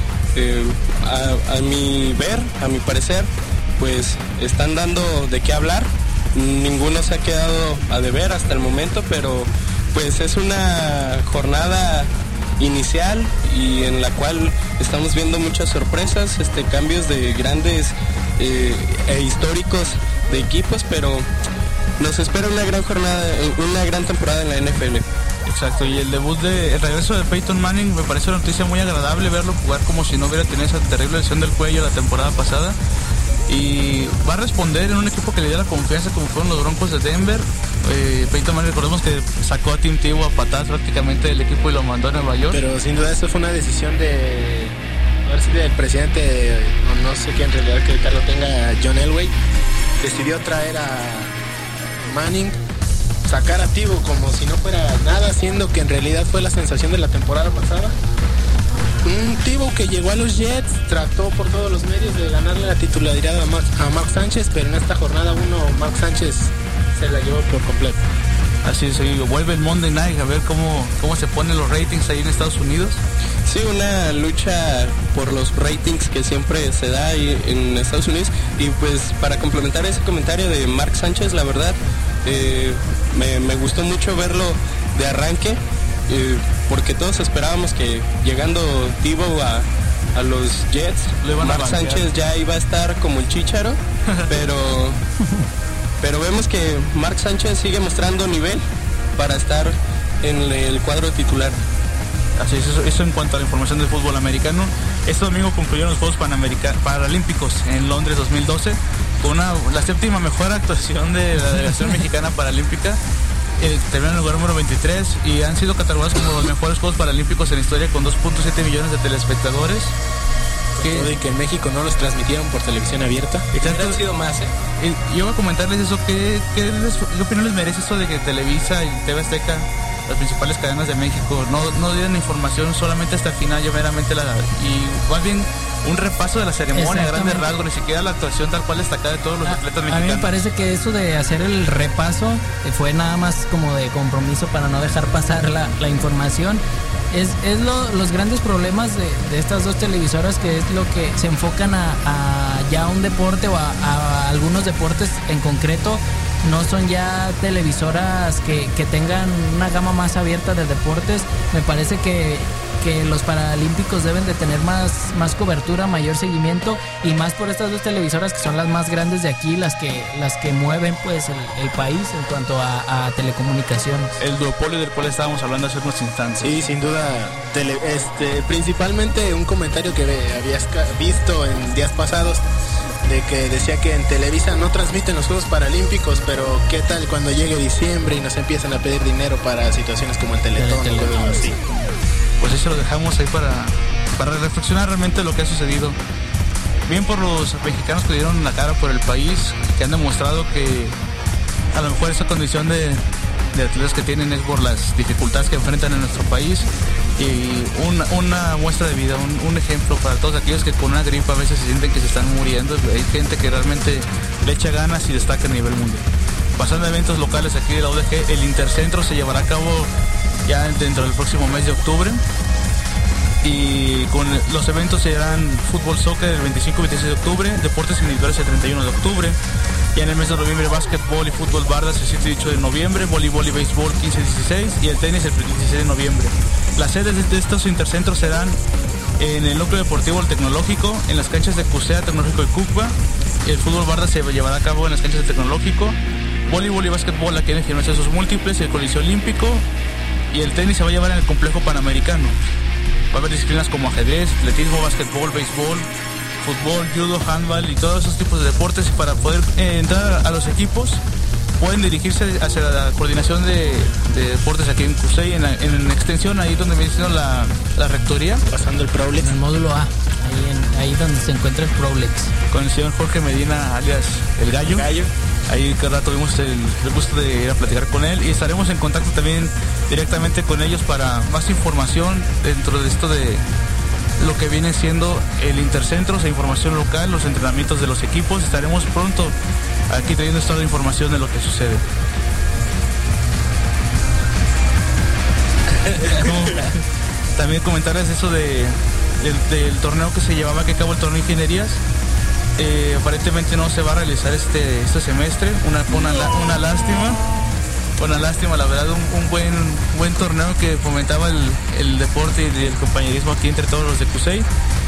Speaker 1: a mi ver, a mi parecer, pues están dando de qué hablar. Ninguno se ha quedado a deber hasta el momento, pero pues es una jornada inicial y en la cual estamos viendo muchas sorpresas, cambios de grandes e históricos de equipos, pero nos espera una gran jornada, una gran temporada en la NFL.
Speaker 2: Exacto, y el regreso de Peyton Manning me parece una noticia muy agradable verlo jugar como si no hubiera tenido esa terrible lesión del cuello la temporada pasada. Y va a responder en un equipo que le dio la confianza como fueron los Broncos de Denver. Peyton Manning, recordemos que sacó a Tim Tebow a patadas prácticamente del equipo y lo mandó a Nueva York.
Speaker 4: Pero sin duda eso fue una decisión del presidente, no sé quién en realidad que cargo tenga, John Elway. Decidió traer a Manning, sacar a Tebow como si no fuera nada, siendo que en realidad fue la sensación de la temporada pasada. Un Tebow que llegó a los Jets, trató por todos los medios de ganarle la titularidad a Mark Sánchez, pero en esta jornada 1 Mark Sánchez se la llevó por completo.
Speaker 2: Así es, vuelve el Monday Night a ver cómo se ponen los ratings ahí en Estados Unidos.
Speaker 1: Sí, una lucha por los ratings que siempre se da ahí en Estados Unidos. Y pues para complementar ese comentario de Mark Sánchez, la verdad, me gustó mucho verlo de arranque. Porque todos esperábamos que llegando Tebow a los Jets, Mark Sánchez ya iba a estar como el Chícharo, pero vemos que Mark Sánchez sigue mostrando nivel para estar en el cuadro titular.
Speaker 2: Así es, eso en cuanto a la información del fútbol americano. Este domingo concluyeron los Juegos Paralímpicos en Londres 2012 con la séptima mejor actuación de la delegación mexicana paralímpica. Terminaron en el lugar número 23 y han sido catalogados como los mejores Juegos Paralímpicos en la historia con 2.7 millones de telespectadores.
Speaker 4: Y que en México no los transmitieron por televisión abierta.
Speaker 1: Exacto. Han sido más,
Speaker 2: Yo voy a comentarles eso, ¿qué opinión les merece eso de que Televisa y TV Azteca, las principales cadenas de México, no dieran información solamente hasta el final, meramente y más bien un repaso de la ceremonia, grandes rasgos, ni siquiera la actuación tal cual destacada de todos los atletas mexicanos?
Speaker 3: A mí me parece que eso de hacer el repaso fue nada más como de compromiso para no dejar pasar la información. Es los grandes problemas de estas dos televisoras, que es lo que se enfocan a ya un deporte o a algunos deportes en concreto. No son ya televisoras que tengan una gama más abierta de deportes. Me parece que los Paralímpicos deben de tener más cobertura, mayor seguimiento, y más por estas dos televisoras que son las más grandes de aquí, las que mueven pues el país en cuanto a telecomunicaciones.
Speaker 2: El duopolio del cual estábamos hablando hace unos instantes.
Speaker 4: Sí, sin duda, principalmente un comentario que habías visto en días pasados, de que decía que en Televisa no transmiten los Juegos Paralímpicos, pero ¿qué tal cuando llegue diciembre y nos empiezan a pedir dinero para situaciones como el Teletón o cosas así?
Speaker 2: Pues eso lo dejamos ahí para reflexionar realmente lo que ha sucedido. Bien por los mexicanos que dieron la cara por el país, que han demostrado que a lo mejor esa condición de atletas que tienen es por las dificultades que enfrentan en nuestro país. Y una muestra de vida, un ejemplo para todos aquellos que con una gripa a veces se sienten que se están muriendo. Hay gente que realmente le echa ganas y destaca a nivel mundial. Pasando a eventos locales aquí de la UDG, el Intercentro se llevará a cabo ya dentro del próximo mes de octubre. Y con los eventos serán fútbol, soccer el 25 y 26 de octubre, deportes individuales el 31 de octubre. Ya en el mes de noviembre, básquetbol y fútbol bardas el 7 y 8 de noviembre, voleibol y béisbol 15 y 16 y el tenis el 16 de noviembre. Las sedes de estos intercentros serán en el núcleo deportivo El Tecnológico, en las canchas de CUSEA, Tecnológico y Cucba. El fútbol barda se llevará a cabo en las canchas del Tecnológico, voleibol y básquetbol aquí en el Gimnasio de Sus Múltiples y el Coliseo Olímpico, y el tenis se va a llevar en el Complejo Panamericano. Va a haber disciplinas como ajedrez, atletismo, básquetbol, béisbol, fútbol, judo, handball y todos esos tipos de deportes. Y para poder entrar a los equipos pueden dirigirse hacia la coordinación de deportes aquí en CUSEI, en extensión, ahí donde me dicen la rectoría,
Speaker 4: pasando el Prolex,
Speaker 3: en el módulo A, ahí donde se encuentra el Prolex,
Speaker 2: con el señor Jorge Medina, alias El Gallo. Ahí cada rato tuvimos el gusto de ir a platicar con él y estaremos en contacto también directamente con ellos para más información dentro de esto de lo que viene siendo el Intercentro, esa información local, los entrenamientos de los equipos. Estaremos pronto aquí trayendo toda la información de lo que sucede. También comentarles eso del torneo que se llevaba a cabo, el torneo de ingenierías. Aparentemente no se va a realizar este semestre, una lástima, la verdad. Un buen torneo que fomentaba el deporte y el compañerismo aquí entre todos los de CUSEI.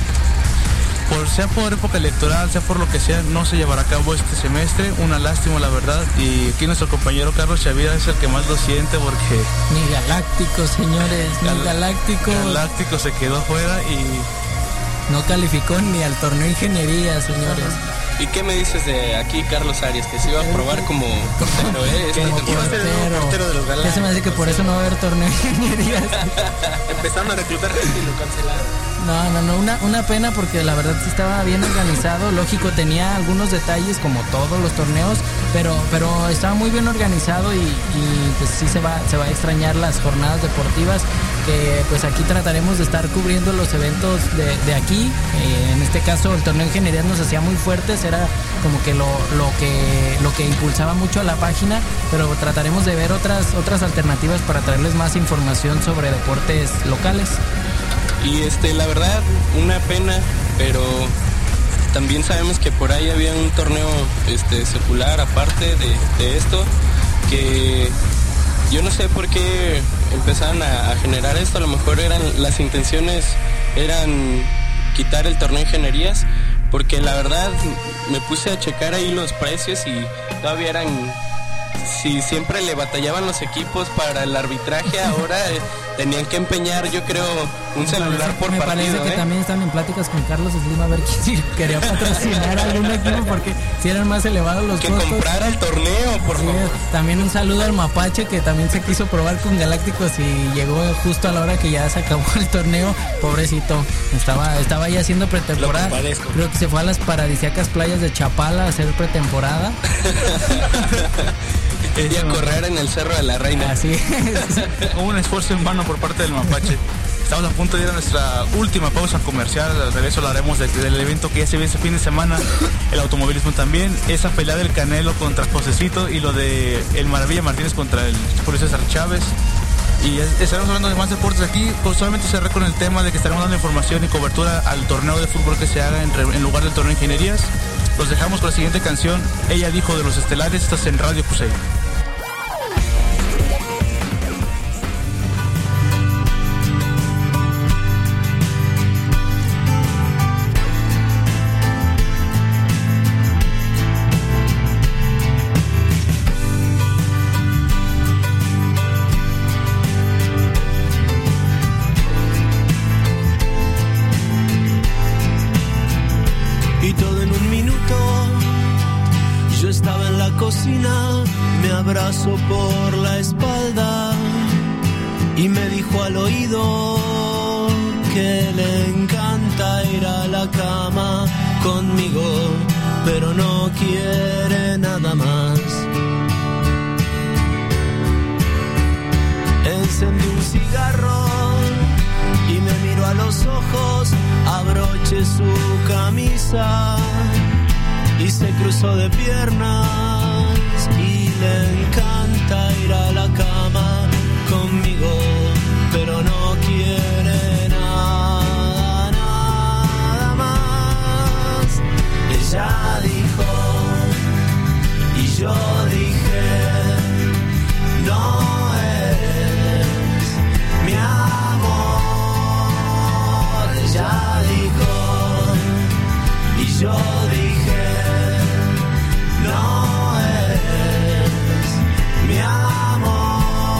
Speaker 2: Sea por época electoral, sea por lo que sea, no se llevará a cabo este semestre. Una lástima, la verdad. Y aquí nuestro compañero Carlos Chavira es el que más lo siente porque...
Speaker 3: Mi Galáctico, señores, mi Galáctico.
Speaker 2: Galáctico se quedó fuera y...
Speaker 3: no calificó ni al torneo de ingeniería, señores.
Speaker 1: ¿Y qué me dices de aquí Carlos Arias? Que se iba a probar como portero,
Speaker 4: Que iba a ser el nuevo portero de los Galácticos.
Speaker 3: Ya se me hace que por eso no va a haber torneo de ingeniería.
Speaker 4: Empezaron a reclutar gente y lo cancelaron.
Speaker 3: No, una pena porque la verdad sí estaba bien organizado. Lógico, tenía algunos detalles como todos los torneos, pero estaba muy bien organizado y pues sí se va a extrañar las jornadas deportivas, que pues aquí trataremos de estar cubriendo los eventos de aquí. En este caso el torneo de ingeniería nos hacía muy fuertes, era como que lo que impulsaba mucho a la página, pero trataremos de ver otras alternativas para traerles más información sobre deportes locales.
Speaker 1: Y la verdad, una pena, pero también sabemos que por ahí había un torneo secular aparte de esto, que yo no sé por qué empezaron a generar esto. A lo mejor las intenciones eran quitar el torneo de ingenierías, porque la verdad me puse a checar ahí los precios y todavía eran... Si siempre le batallaban los equipos para el arbitraje, ahora tenían que empeñar, yo creo, un celular por
Speaker 3: partido. Me parece que también están en pláticas con Carlos Slim a ver si quería patrocinar algún equipo, porque si eran más elevados los costos.
Speaker 1: Que comprara el torneo, por favor.
Speaker 3: También un saludo al Mapache, que también se quiso probar con Galácticos y llegó justo a la hora que ya se acabó el torneo. Pobrecito, estaba ya haciendo pretemporada. Creo que se fue a las paradisíacas playas de Chapala a hacer pretemporada.
Speaker 1: Y a correr en el Cerro de la Reina.
Speaker 3: Así es.
Speaker 2: Hubo un esfuerzo en vano por parte del Mapache. Estamos a punto de ir a nuestra última pausa comercial. Al regreso hablaremos del evento que ya se viene ese fin de semana, el automovilismo también, esa pelea del Canelo contra Josecito y lo de el Maravilla Martínez contra el Julio César Chávez. Y estaremos hablando de más deportes aquí. Pues solamente cerré con el tema de que estaremos dando información y cobertura al torneo de fútbol que se haga en lugar del torneo de ingenierías. Los dejamos con la siguiente canción. Ella dijo, de Los Estelares. Estás en Radio CUSEI.
Speaker 7: Me abrazó por la espalda y me dijo al oído que le encanta ir a la cama conmigo, pero no quiere nada más. Encendí un cigarro casa y se cruzó de piernas y le encanta ir a la cama conmigo, pero no quiere nada, nada más. Ella dijo y yo dije, no eres mi amor. Ella dijo y yo dije, no eres mi amor.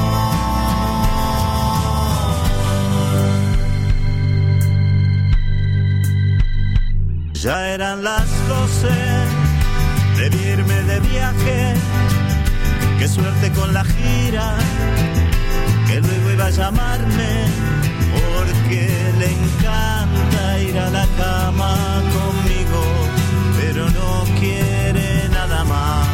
Speaker 7: Ya eran las 12 de irme de viaje. Qué suerte con la gira, que luego iba a llamarme, porque le encanta ir a la cama conmigo, pero no quiere nada más.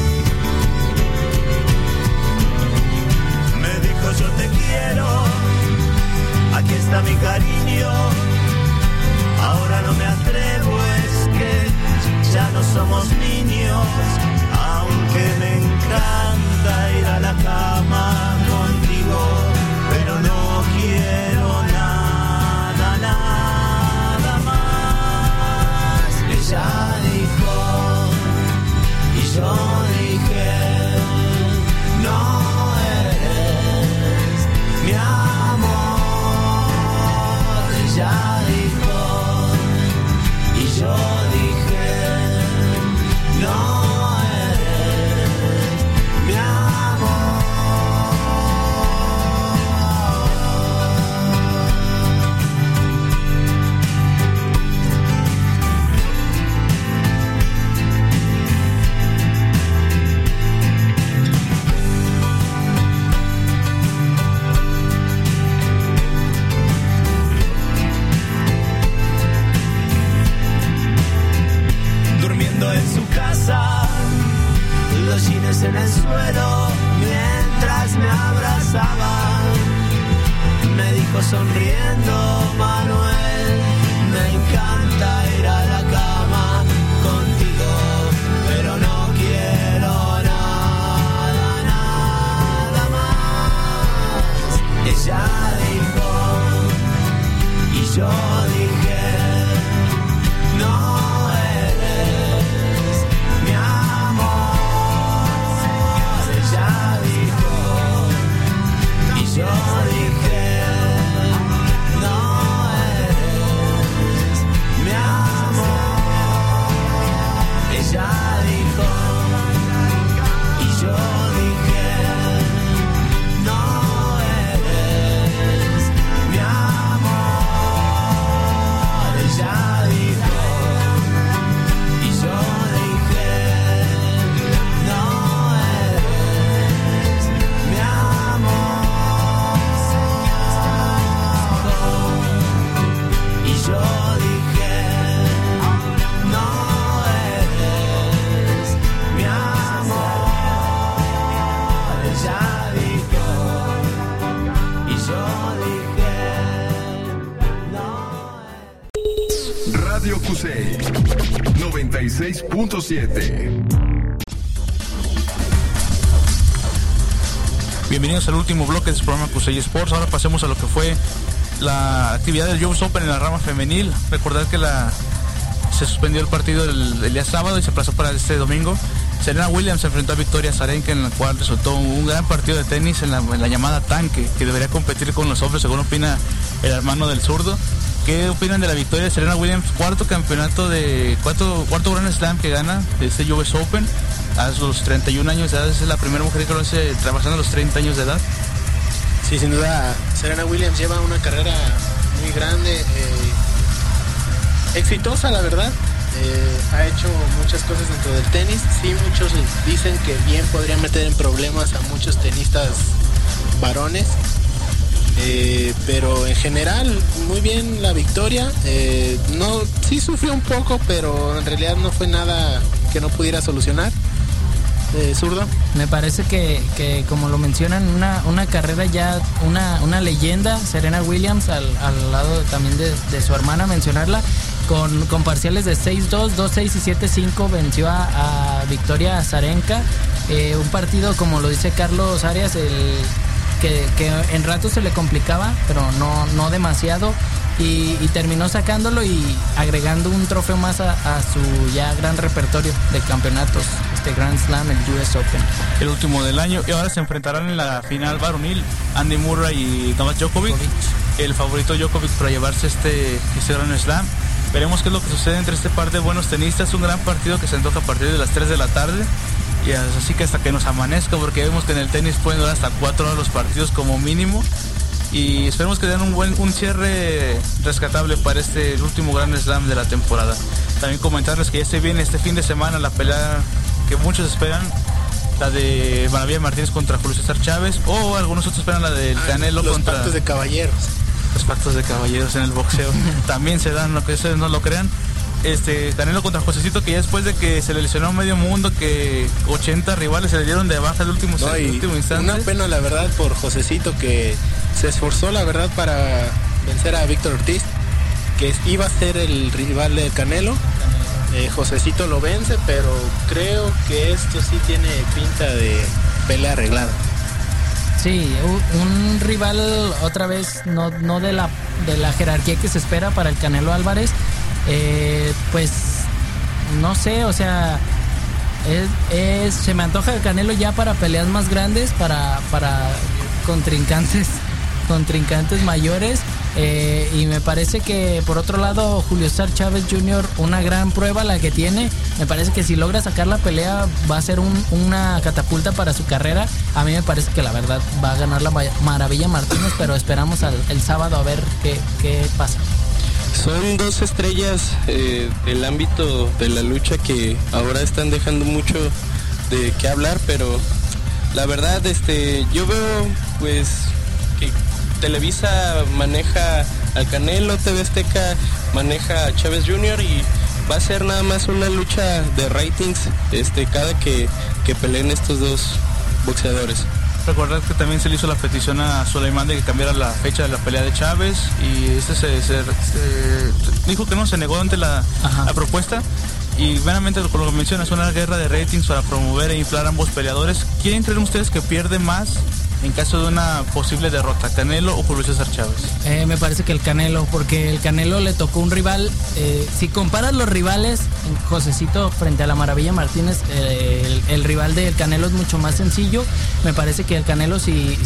Speaker 7: Me dijo yo te quiero, aquí está mi cariño, ahora no me atrevo, es que ya no somos niños, aunque me encanta ir a la cama contigo, pero no quiero nada, nada más. Ella dijo y yo dije, no eres mi amor. Ella dijo y yo dije, no eres mi amor. Durmiendo en su casa, los jeans en el suelo, mientras me abrazaba, me dijo sonriendo, Manuel, me encanta ir a la cama contigo, pero no quiero nada, nada más. Ella dijo y yo dije, no eres mi amor. Ella dijo y yo dije, no eres mi amor. Ella dijo y yo dije, no eres mi amor. Ella dijo y yo dije, no eres mi amor. Y yo dije, no eres mi amor. Ella dijo y yo dije, no eres.
Speaker 6: Radio Cusey 96.7.
Speaker 2: Bienvenidos al último bloque de su programa Cusey Sports. Ahora pasemos a lo que fue la actividad del US Open en la rama femenil. Recordar que se suspendió el partido el día sábado y se aplazó para este domingo. Serena Williams se enfrentó a Victoria Azarenka, en la cual resultó un gran partido de tenis en la llamada tanque, que debería competir con los hombres, según opina el hermano del zurdo. ¿Qué opinan de la victoria de Serena Williams? Cuarto Grand Slam que gana de este US Open a los 31 años de edad. Es la primera mujer que lo hace trabajando a los 30 años de edad.
Speaker 4: Sí, sin duda, Serena Williams lleva una carrera muy grande, exitosa, la verdad. Ha hecho muchas cosas dentro del tenis. Sí, muchos dicen que bien podría meter en problemas a muchos tenistas varones. Pero en general, muy bien la victoria. No, sí sufrió un poco, pero en realidad no fue nada que no pudiera solucionar. Zurdo.
Speaker 3: Me parece que como lo mencionan, una carrera ya, una leyenda, Serena Williams, al lado también de su hermana, mencionarla. con parciales de 6-2, 2-6 y 7-5 venció a Victoria Azarenka. Un partido, como lo dice Carlos Arias, que en rato se le complicaba, pero no demasiado. Y terminó sacándolo y agregando un trofeo más a su ya gran repertorio de campeonatos, Grand Slam, el US Open.
Speaker 2: El último del año, y ahora se enfrentarán en la final varonil Andy Murray y Novak Djokovic. El favorito Djokovic para llevarse este Grand Slam. Veremos qué es lo que sucede entre este par de buenos tenistas. Un gran partido que se antoja a partir de las 3 de la tarde. Y así que hasta que nos amanezca, porque vemos que en el tenis pueden durar hasta 4 horas los partidos como mínimo. Y esperemos que den un cierre rescatable para el último Grand Slam de la temporada. También comentarles que ya se viene este fin de semana la pelea que muchos esperan, la de Maravilla Martínez contra Julio César Chávez, o algunos otros esperan la del Canelo contra...
Speaker 4: Los pactos de caballeros.
Speaker 2: Los pactos de caballeros en el boxeo también se dan, lo que ustedes no lo crean. Canelo contra Josecito, que ya después de que se le lesionó medio mundo, que 80 rivales se le dieron de baja el último instante.
Speaker 4: Una pena, la verdad, por Josecito, que se esforzó, la verdad, para vencer a Víctor Ortiz, que iba a ser el rival de Canelo. Josecito lo vence, pero creo que esto sí tiene pinta de pelea arreglada.
Speaker 3: Sí, un rival otra vez no de la jerarquía que se espera para el Canelo Álvarez. Pues no sé, o sea, se me antoja el Canelo ya para peleas más grandes, para contrincantes mayores. Y me parece que por otro lado Julio César Chávez Jr., una gran prueba la que tiene. Me parece que si logra sacar la pelea va a ser una catapulta para su carrera. A mí me parece que la verdad va a ganar la Maravilla Martínez, pero esperamos el sábado a ver qué pasa.
Speaker 1: Son dos estrellas del ámbito de la lucha que ahora están dejando mucho de qué hablar, pero la verdad yo veo pues que Televisa maneja al Canelo, TV Azteca maneja a Chávez Jr. y va a ser nada más una lucha de ratings cada que peleen estos dos boxeadores.
Speaker 2: Recordad que también se le hizo la petición a Soleimán de que cambiara la fecha de la pelea de Chávez, y se dijo que no, se negó ante la propuesta. Y veramente, como lo mencionas, una guerra de ratings para promover e inflar a ambos peleadores. ¿Quién creen ustedes que pierde más en caso de una posible derrota, Canelo o Julio César Chávez?
Speaker 3: Me parece que el Canelo, porque el Canelo le tocó un rival. Si comparas los rivales, Josecito frente a la Maravilla Martínez, el rival del Canelo es mucho más sencillo. Me parece que el Canelo, si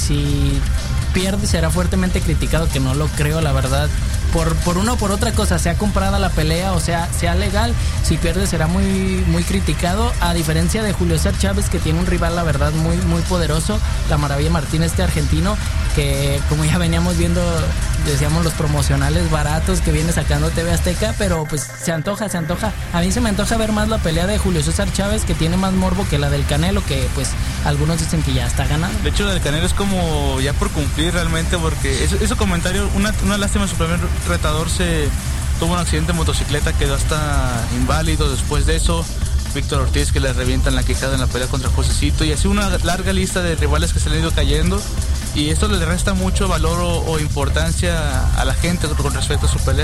Speaker 3: pierde, será fuertemente criticado, que no lo creo, la verdad. Por una o por otra cosa, sea comprada la pelea o sea legal, si pierde será muy, muy criticado, a diferencia de Julio César Chávez, que tiene un rival, la verdad, muy, muy poderoso, la Maravilla Martínez, argentino, que como ya veníamos viendo, decíamos, los promocionales baratos que viene sacando TV Azteca, pero pues se antoja. A mí se me antoja ver más la pelea de Julio César Chávez, que tiene más morbo que la del Canelo, que pues algunos dicen que ya está ganando.
Speaker 2: De hecho, la del Canelo es como ya por cumplir realmente, porque ese comentario, una lástima, su primer retador tuvo un accidente de motocicleta, quedó hasta inválido. Después de eso, Víctor Ortiz, que le revientan la quijada en la pelea contra Josecito, y así una larga lista de rivales que se le han ido cayendo, y esto le resta mucho valor o importancia a la gente con respecto a su pelea.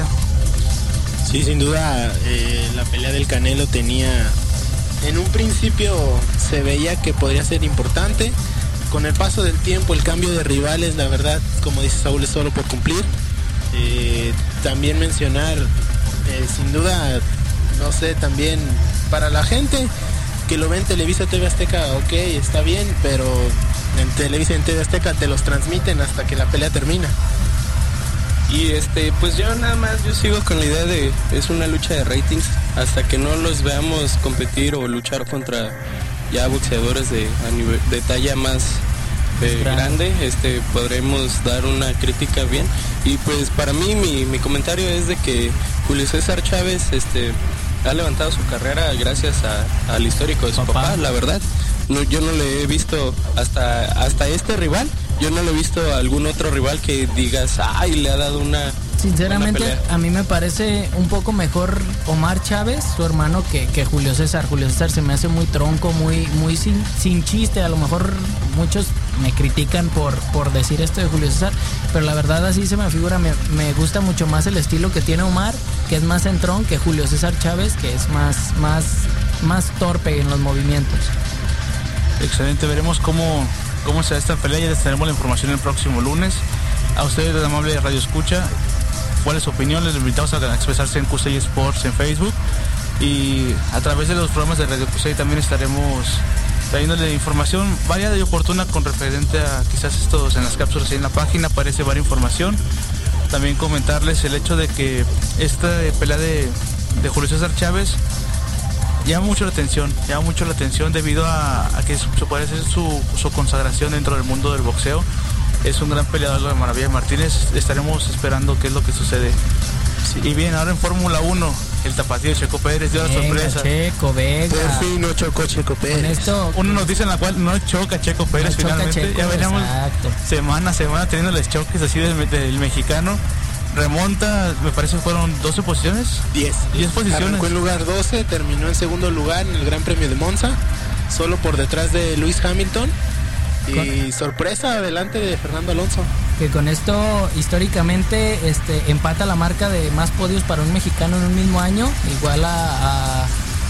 Speaker 4: Sí, sin duda, la pelea del Canelo tenía, en un principio se veía que podría ser importante. Con el paso del tiempo, el cambio de rivales, la verdad, como dice Saúl, es solo por cumplir. También mencionar, sin duda, no sé, también para la gente que lo ve en Televisa, TV Azteca, ok, está bien, pero en Televisa y en TV Azteca te los transmiten hasta que la pelea termina.
Speaker 1: Y pues yo sigo con la idea de es una lucha de ratings hasta que no los veamos competir o luchar contra ya boxeadores de talla más grande, podremos dar una crítica bien. Y pues para mí mi comentario es de que Julio César Chávez ha levantado su carrera gracias al histórico de su papá, la verdad. No, yo no le he visto hasta este rival, yo no le he visto a algún otro rival que digas, ay, le ha dado una...
Speaker 3: Sinceramente, a mí me parece un poco mejor Omar Chávez, su hermano, que Julio César. Julio César se me hace muy tronco, muy sin chiste. A lo mejor muchos me critican por decir esto de Julio César, pero la verdad así se me figura. Me gusta mucho más el estilo que tiene Omar, que es más centrón, que Julio César Chávez, que es más torpe en los movimientos.
Speaker 2: Excelente, veremos cómo se da esta pelea. Ya les tenemos la información el próximo lunes. A ustedes, amable Radio Escucha, ¿cuál es su opinión? Les invitamos a expresarse en Cusey Sports en Facebook, y a través de los programas de Radio Cusey también estaremos trayéndole información variada y oportuna con referente a quizás estos en las cápsulas y en la página aparece varias información. También comentarles el hecho de que esta pelea de Julio César Chávez llama mucho la atención debido a que se puede hacer su consagración dentro del mundo del boxeo. Es un gran peleador de Maravilla Martínez. Estaremos esperando qué es lo que sucede. Sí. Y bien, ahora en Fórmula 1, el tapatío Checo Pérez dio la sorpresa.
Speaker 3: Checo, venga.
Speaker 4: Por fin no chocó Checo Pérez.
Speaker 2: Una noticia en la cual no choca Checo Pérez finalmente.
Speaker 3: Checo,
Speaker 2: ya veníamos semana teniendo los choques así del mexicano. Remonta, me parece que fueron 12 posiciones.
Speaker 4: 10
Speaker 2: posiciones.
Speaker 4: Arrancó en lugar 12, terminó en segundo lugar en el Gran Premio de Monza, solo por detrás de Lewis Hamilton. Y sorpresa adelante de Fernando Alonso.
Speaker 3: Que con esto históricamente empata la marca de más podios para un mexicano en un mismo año, igual a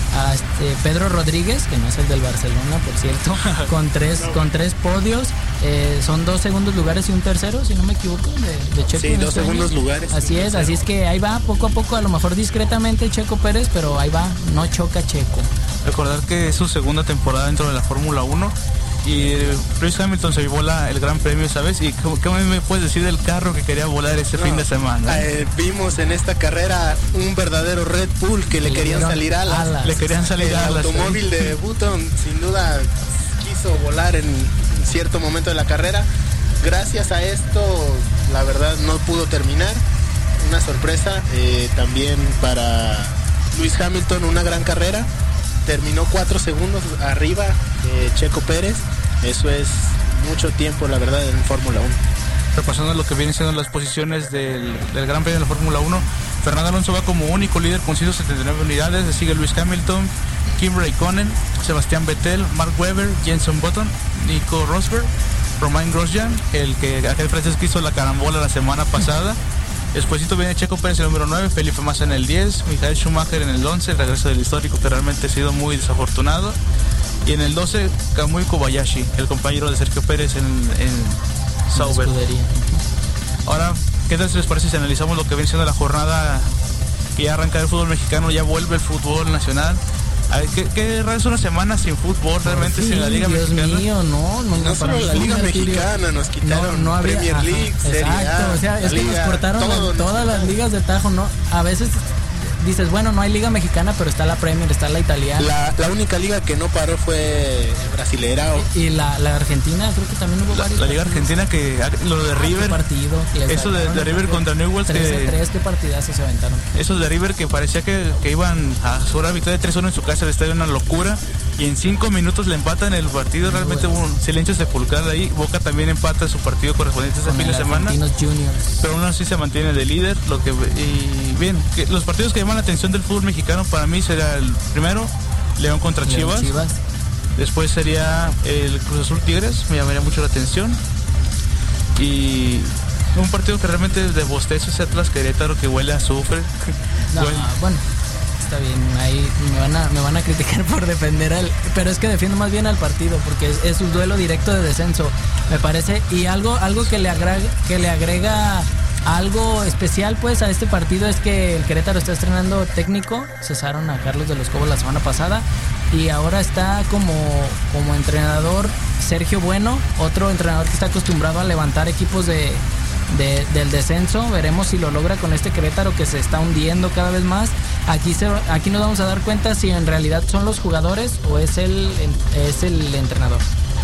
Speaker 3: Pedro Rodríguez, que no es el del Barcelona, por cierto, con tres podios. Son 2 segundos lugares y un tercero, si no me equivoco, de Checo.
Speaker 4: Sí, 2 segundos lugares.
Speaker 3: Así es que ahí va, poco a poco, a lo mejor discretamente Checo Pérez, pero ahí va, no choca Checo.
Speaker 2: Recordar que es su segunda temporada dentro de la Fórmula 1 y Lewis Hamilton se llevó el Gran Premio, ¿sabes? ¿Y qué me puedes decir del carro que quería volar ese fin de semana?
Speaker 4: Vimos en esta carrera un verdadero Red Bull que le querían salir alas.
Speaker 2: El
Speaker 4: automóvil de Button sin duda quiso volar en cierto momento de la carrera. Gracias a esto, la verdad, no pudo terminar. Una sorpresa también para Lewis Hamilton, una gran carrera. Terminó 4 segundos arriba de Checo Pérez. Eso es mucho tiempo, la verdad, en Fórmula 1.
Speaker 2: Repasando lo que vienen siendo las posiciones del Gran Premio de la Fórmula 1, Fernando Alonso va como único líder con 179 unidades. Le sigue Lewis Hamilton, Kimi Räikkönen, Sebastián Vettel, Mark Webber, Jenson Button, Nico Rosberg, Romain Grosjean, aquel francés que hizo la carambola la semana pasada. Despuésito viene Checo Pérez el número 9, Felipe Massa en el 10, Michael Schumacher en el 11, el regreso del histórico que realmente ha sido muy desafortunado. Y en el 12, Kamui Kobayashi, el compañero de Sergio Pérez en Sauber. Ahora, ¿qué tal si les parece si analizamos lo que viene siendo la jornada que ya arranca el fútbol mexicano? Ya vuelve el fútbol nacional. A ver, qué raro es una semana sin fútbol, realmente, sin la Liga
Speaker 3: Dios
Speaker 2: Mexicana.
Speaker 3: Mío, no
Speaker 4: solo la Liga Mexicana, nos quitaron
Speaker 3: no había,
Speaker 4: Premier League, Serie A.
Speaker 3: Exacto, o sea, es que nos cortaron todas las ligas de tajo, ¿no? A veces dices, bueno, no hay Liga Mexicana, pero está la Premier, está la italiana.
Speaker 4: La única liga que no paró fue brasilera.
Speaker 3: Y la Argentina, creo que también hubo varios.
Speaker 2: La Liga Argentina, que lo de River.
Speaker 3: Partido,
Speaker 2: eso de River contra Newell's.
Speaker 3: 3-3, qué partidazo se aventaron.
Speaker 2: Esos de River que parecía que iban a su victoria de 3-1 en su casa, el estadio, una locura. Y en 5 minutos le empatan el partido. Realmente hubo un silencio sepulcral ahí. Boca también empata su partido correspondiente ese fin de semana.
Speaker 3: Juniors.
Speaker 2: Pero aún así se mantiene de líder. Y bien, los partidos que llaman la atención del fútbol mexicano para mí será el primero, León contra Chivas. Después sería el Cruz Azul Tigres, me llamaría mucho la atención. Y un partido que realmente de bostezo es Atlas Querétaro, que huele a azufre.
Speaker 3: Bueno, está bien, ahí me van a criticar por defender pero es que defiendo más bien al partido, porque es un duelo directo de descenso, me parece, y algo que le agrega algo especial pues a este partido es que el Querétaro está estrenando técnico. Cesaron a Carlos de los Cobos la semana pasada y ahora está como entrenador Sergio Bueno, otro entrenador que está acostumbrado a levantar equipos del descenso. Veremos si lo logra con este Querétaro que se está hundiendo cada vez más. Aquí nos vamos a dar cuenta si en realidad son los jugadores o es el entrenador.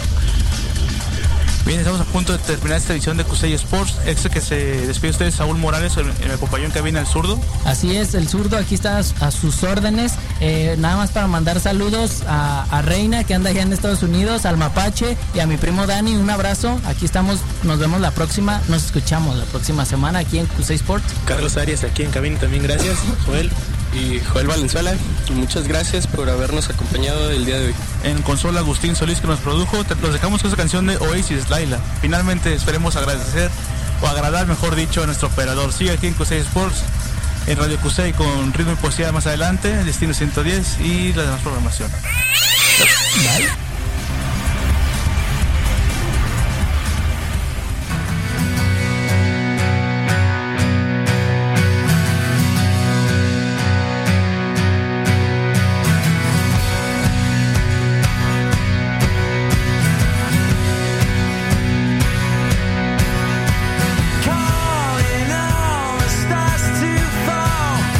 Speaker 2: Bien, estamos a punto de terminar esta edición de Cusey Sports. Que se despide ustedes, Saúl Morales, me acompañó en cabina el zurdo.
Speaker 3: Así es, el zurdo aquí está a sus órdenes. Nada más para mandar saludos a Reina, que anda allá en Estados Unidos, al Mapache y a mi primo Dani. Un abrazo. Aquí estamos, nos vemos nos escuchamos la próxima semana aquí en Cusey Sports.
Speaker 4: Carlos Arias aquí en cabina también, gracias. Joel.
Speaker 1: Y Joel Valenzuela, muchas gracias por habernos acompañado el día de hoy.
Speaker 2: En consola, Agustín Solís, que nos produjo. Los dejamos con esa canción de Oasis, Laila. Finalmente esperemos agradar, mejor dicho, a nuestro operador. Sigue aquí en Cusey Sports. en Radio Cusey con ritmo y poesía más adelante, Destino 110 y la demás programación. Bye.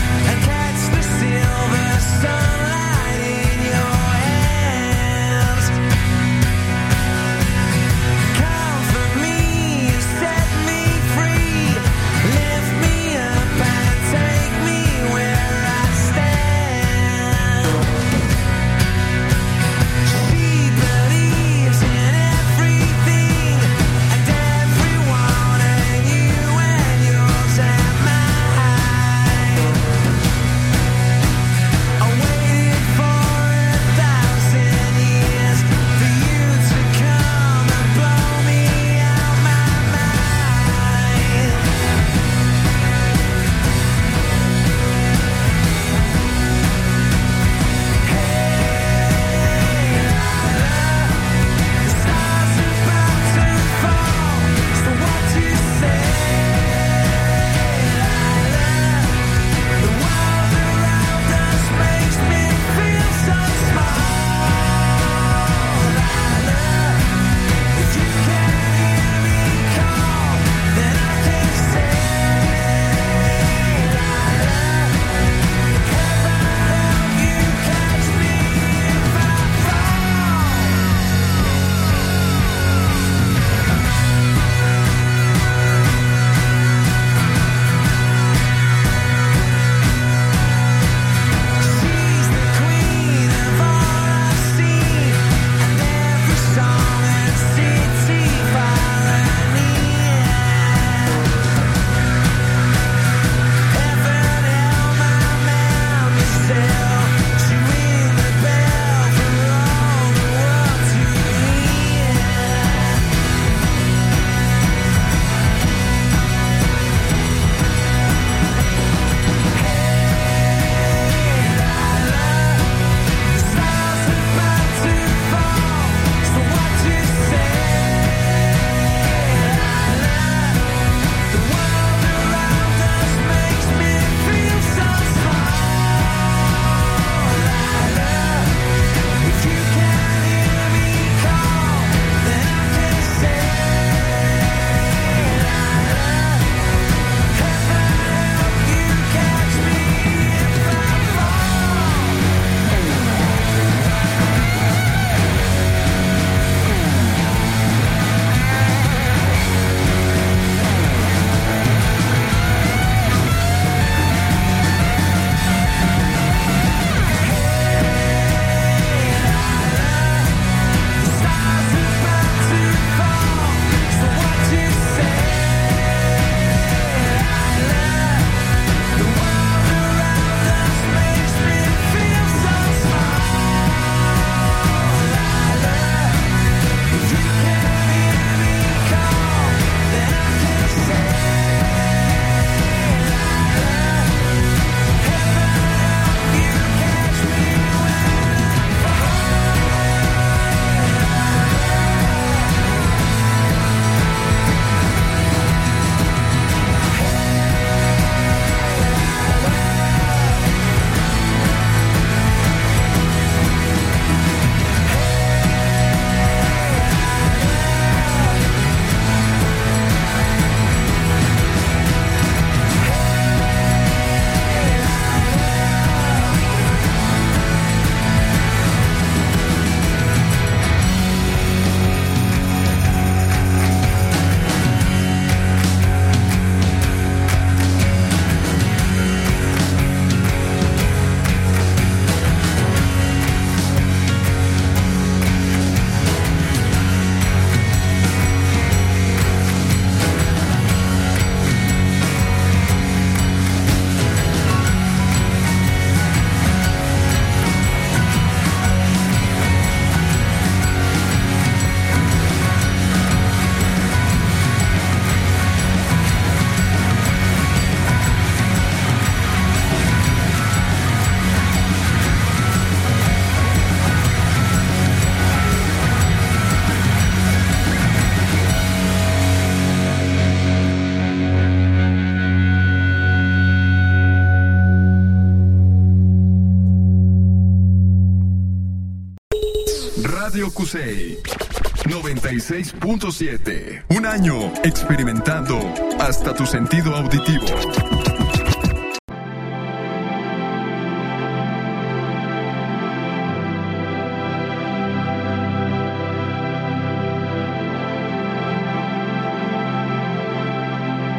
Speaker 5: Silver sunlight in your hands.
Speaker 6: Radio Cusey 96.7. Un año experimentando hasta tu sentido auditivo.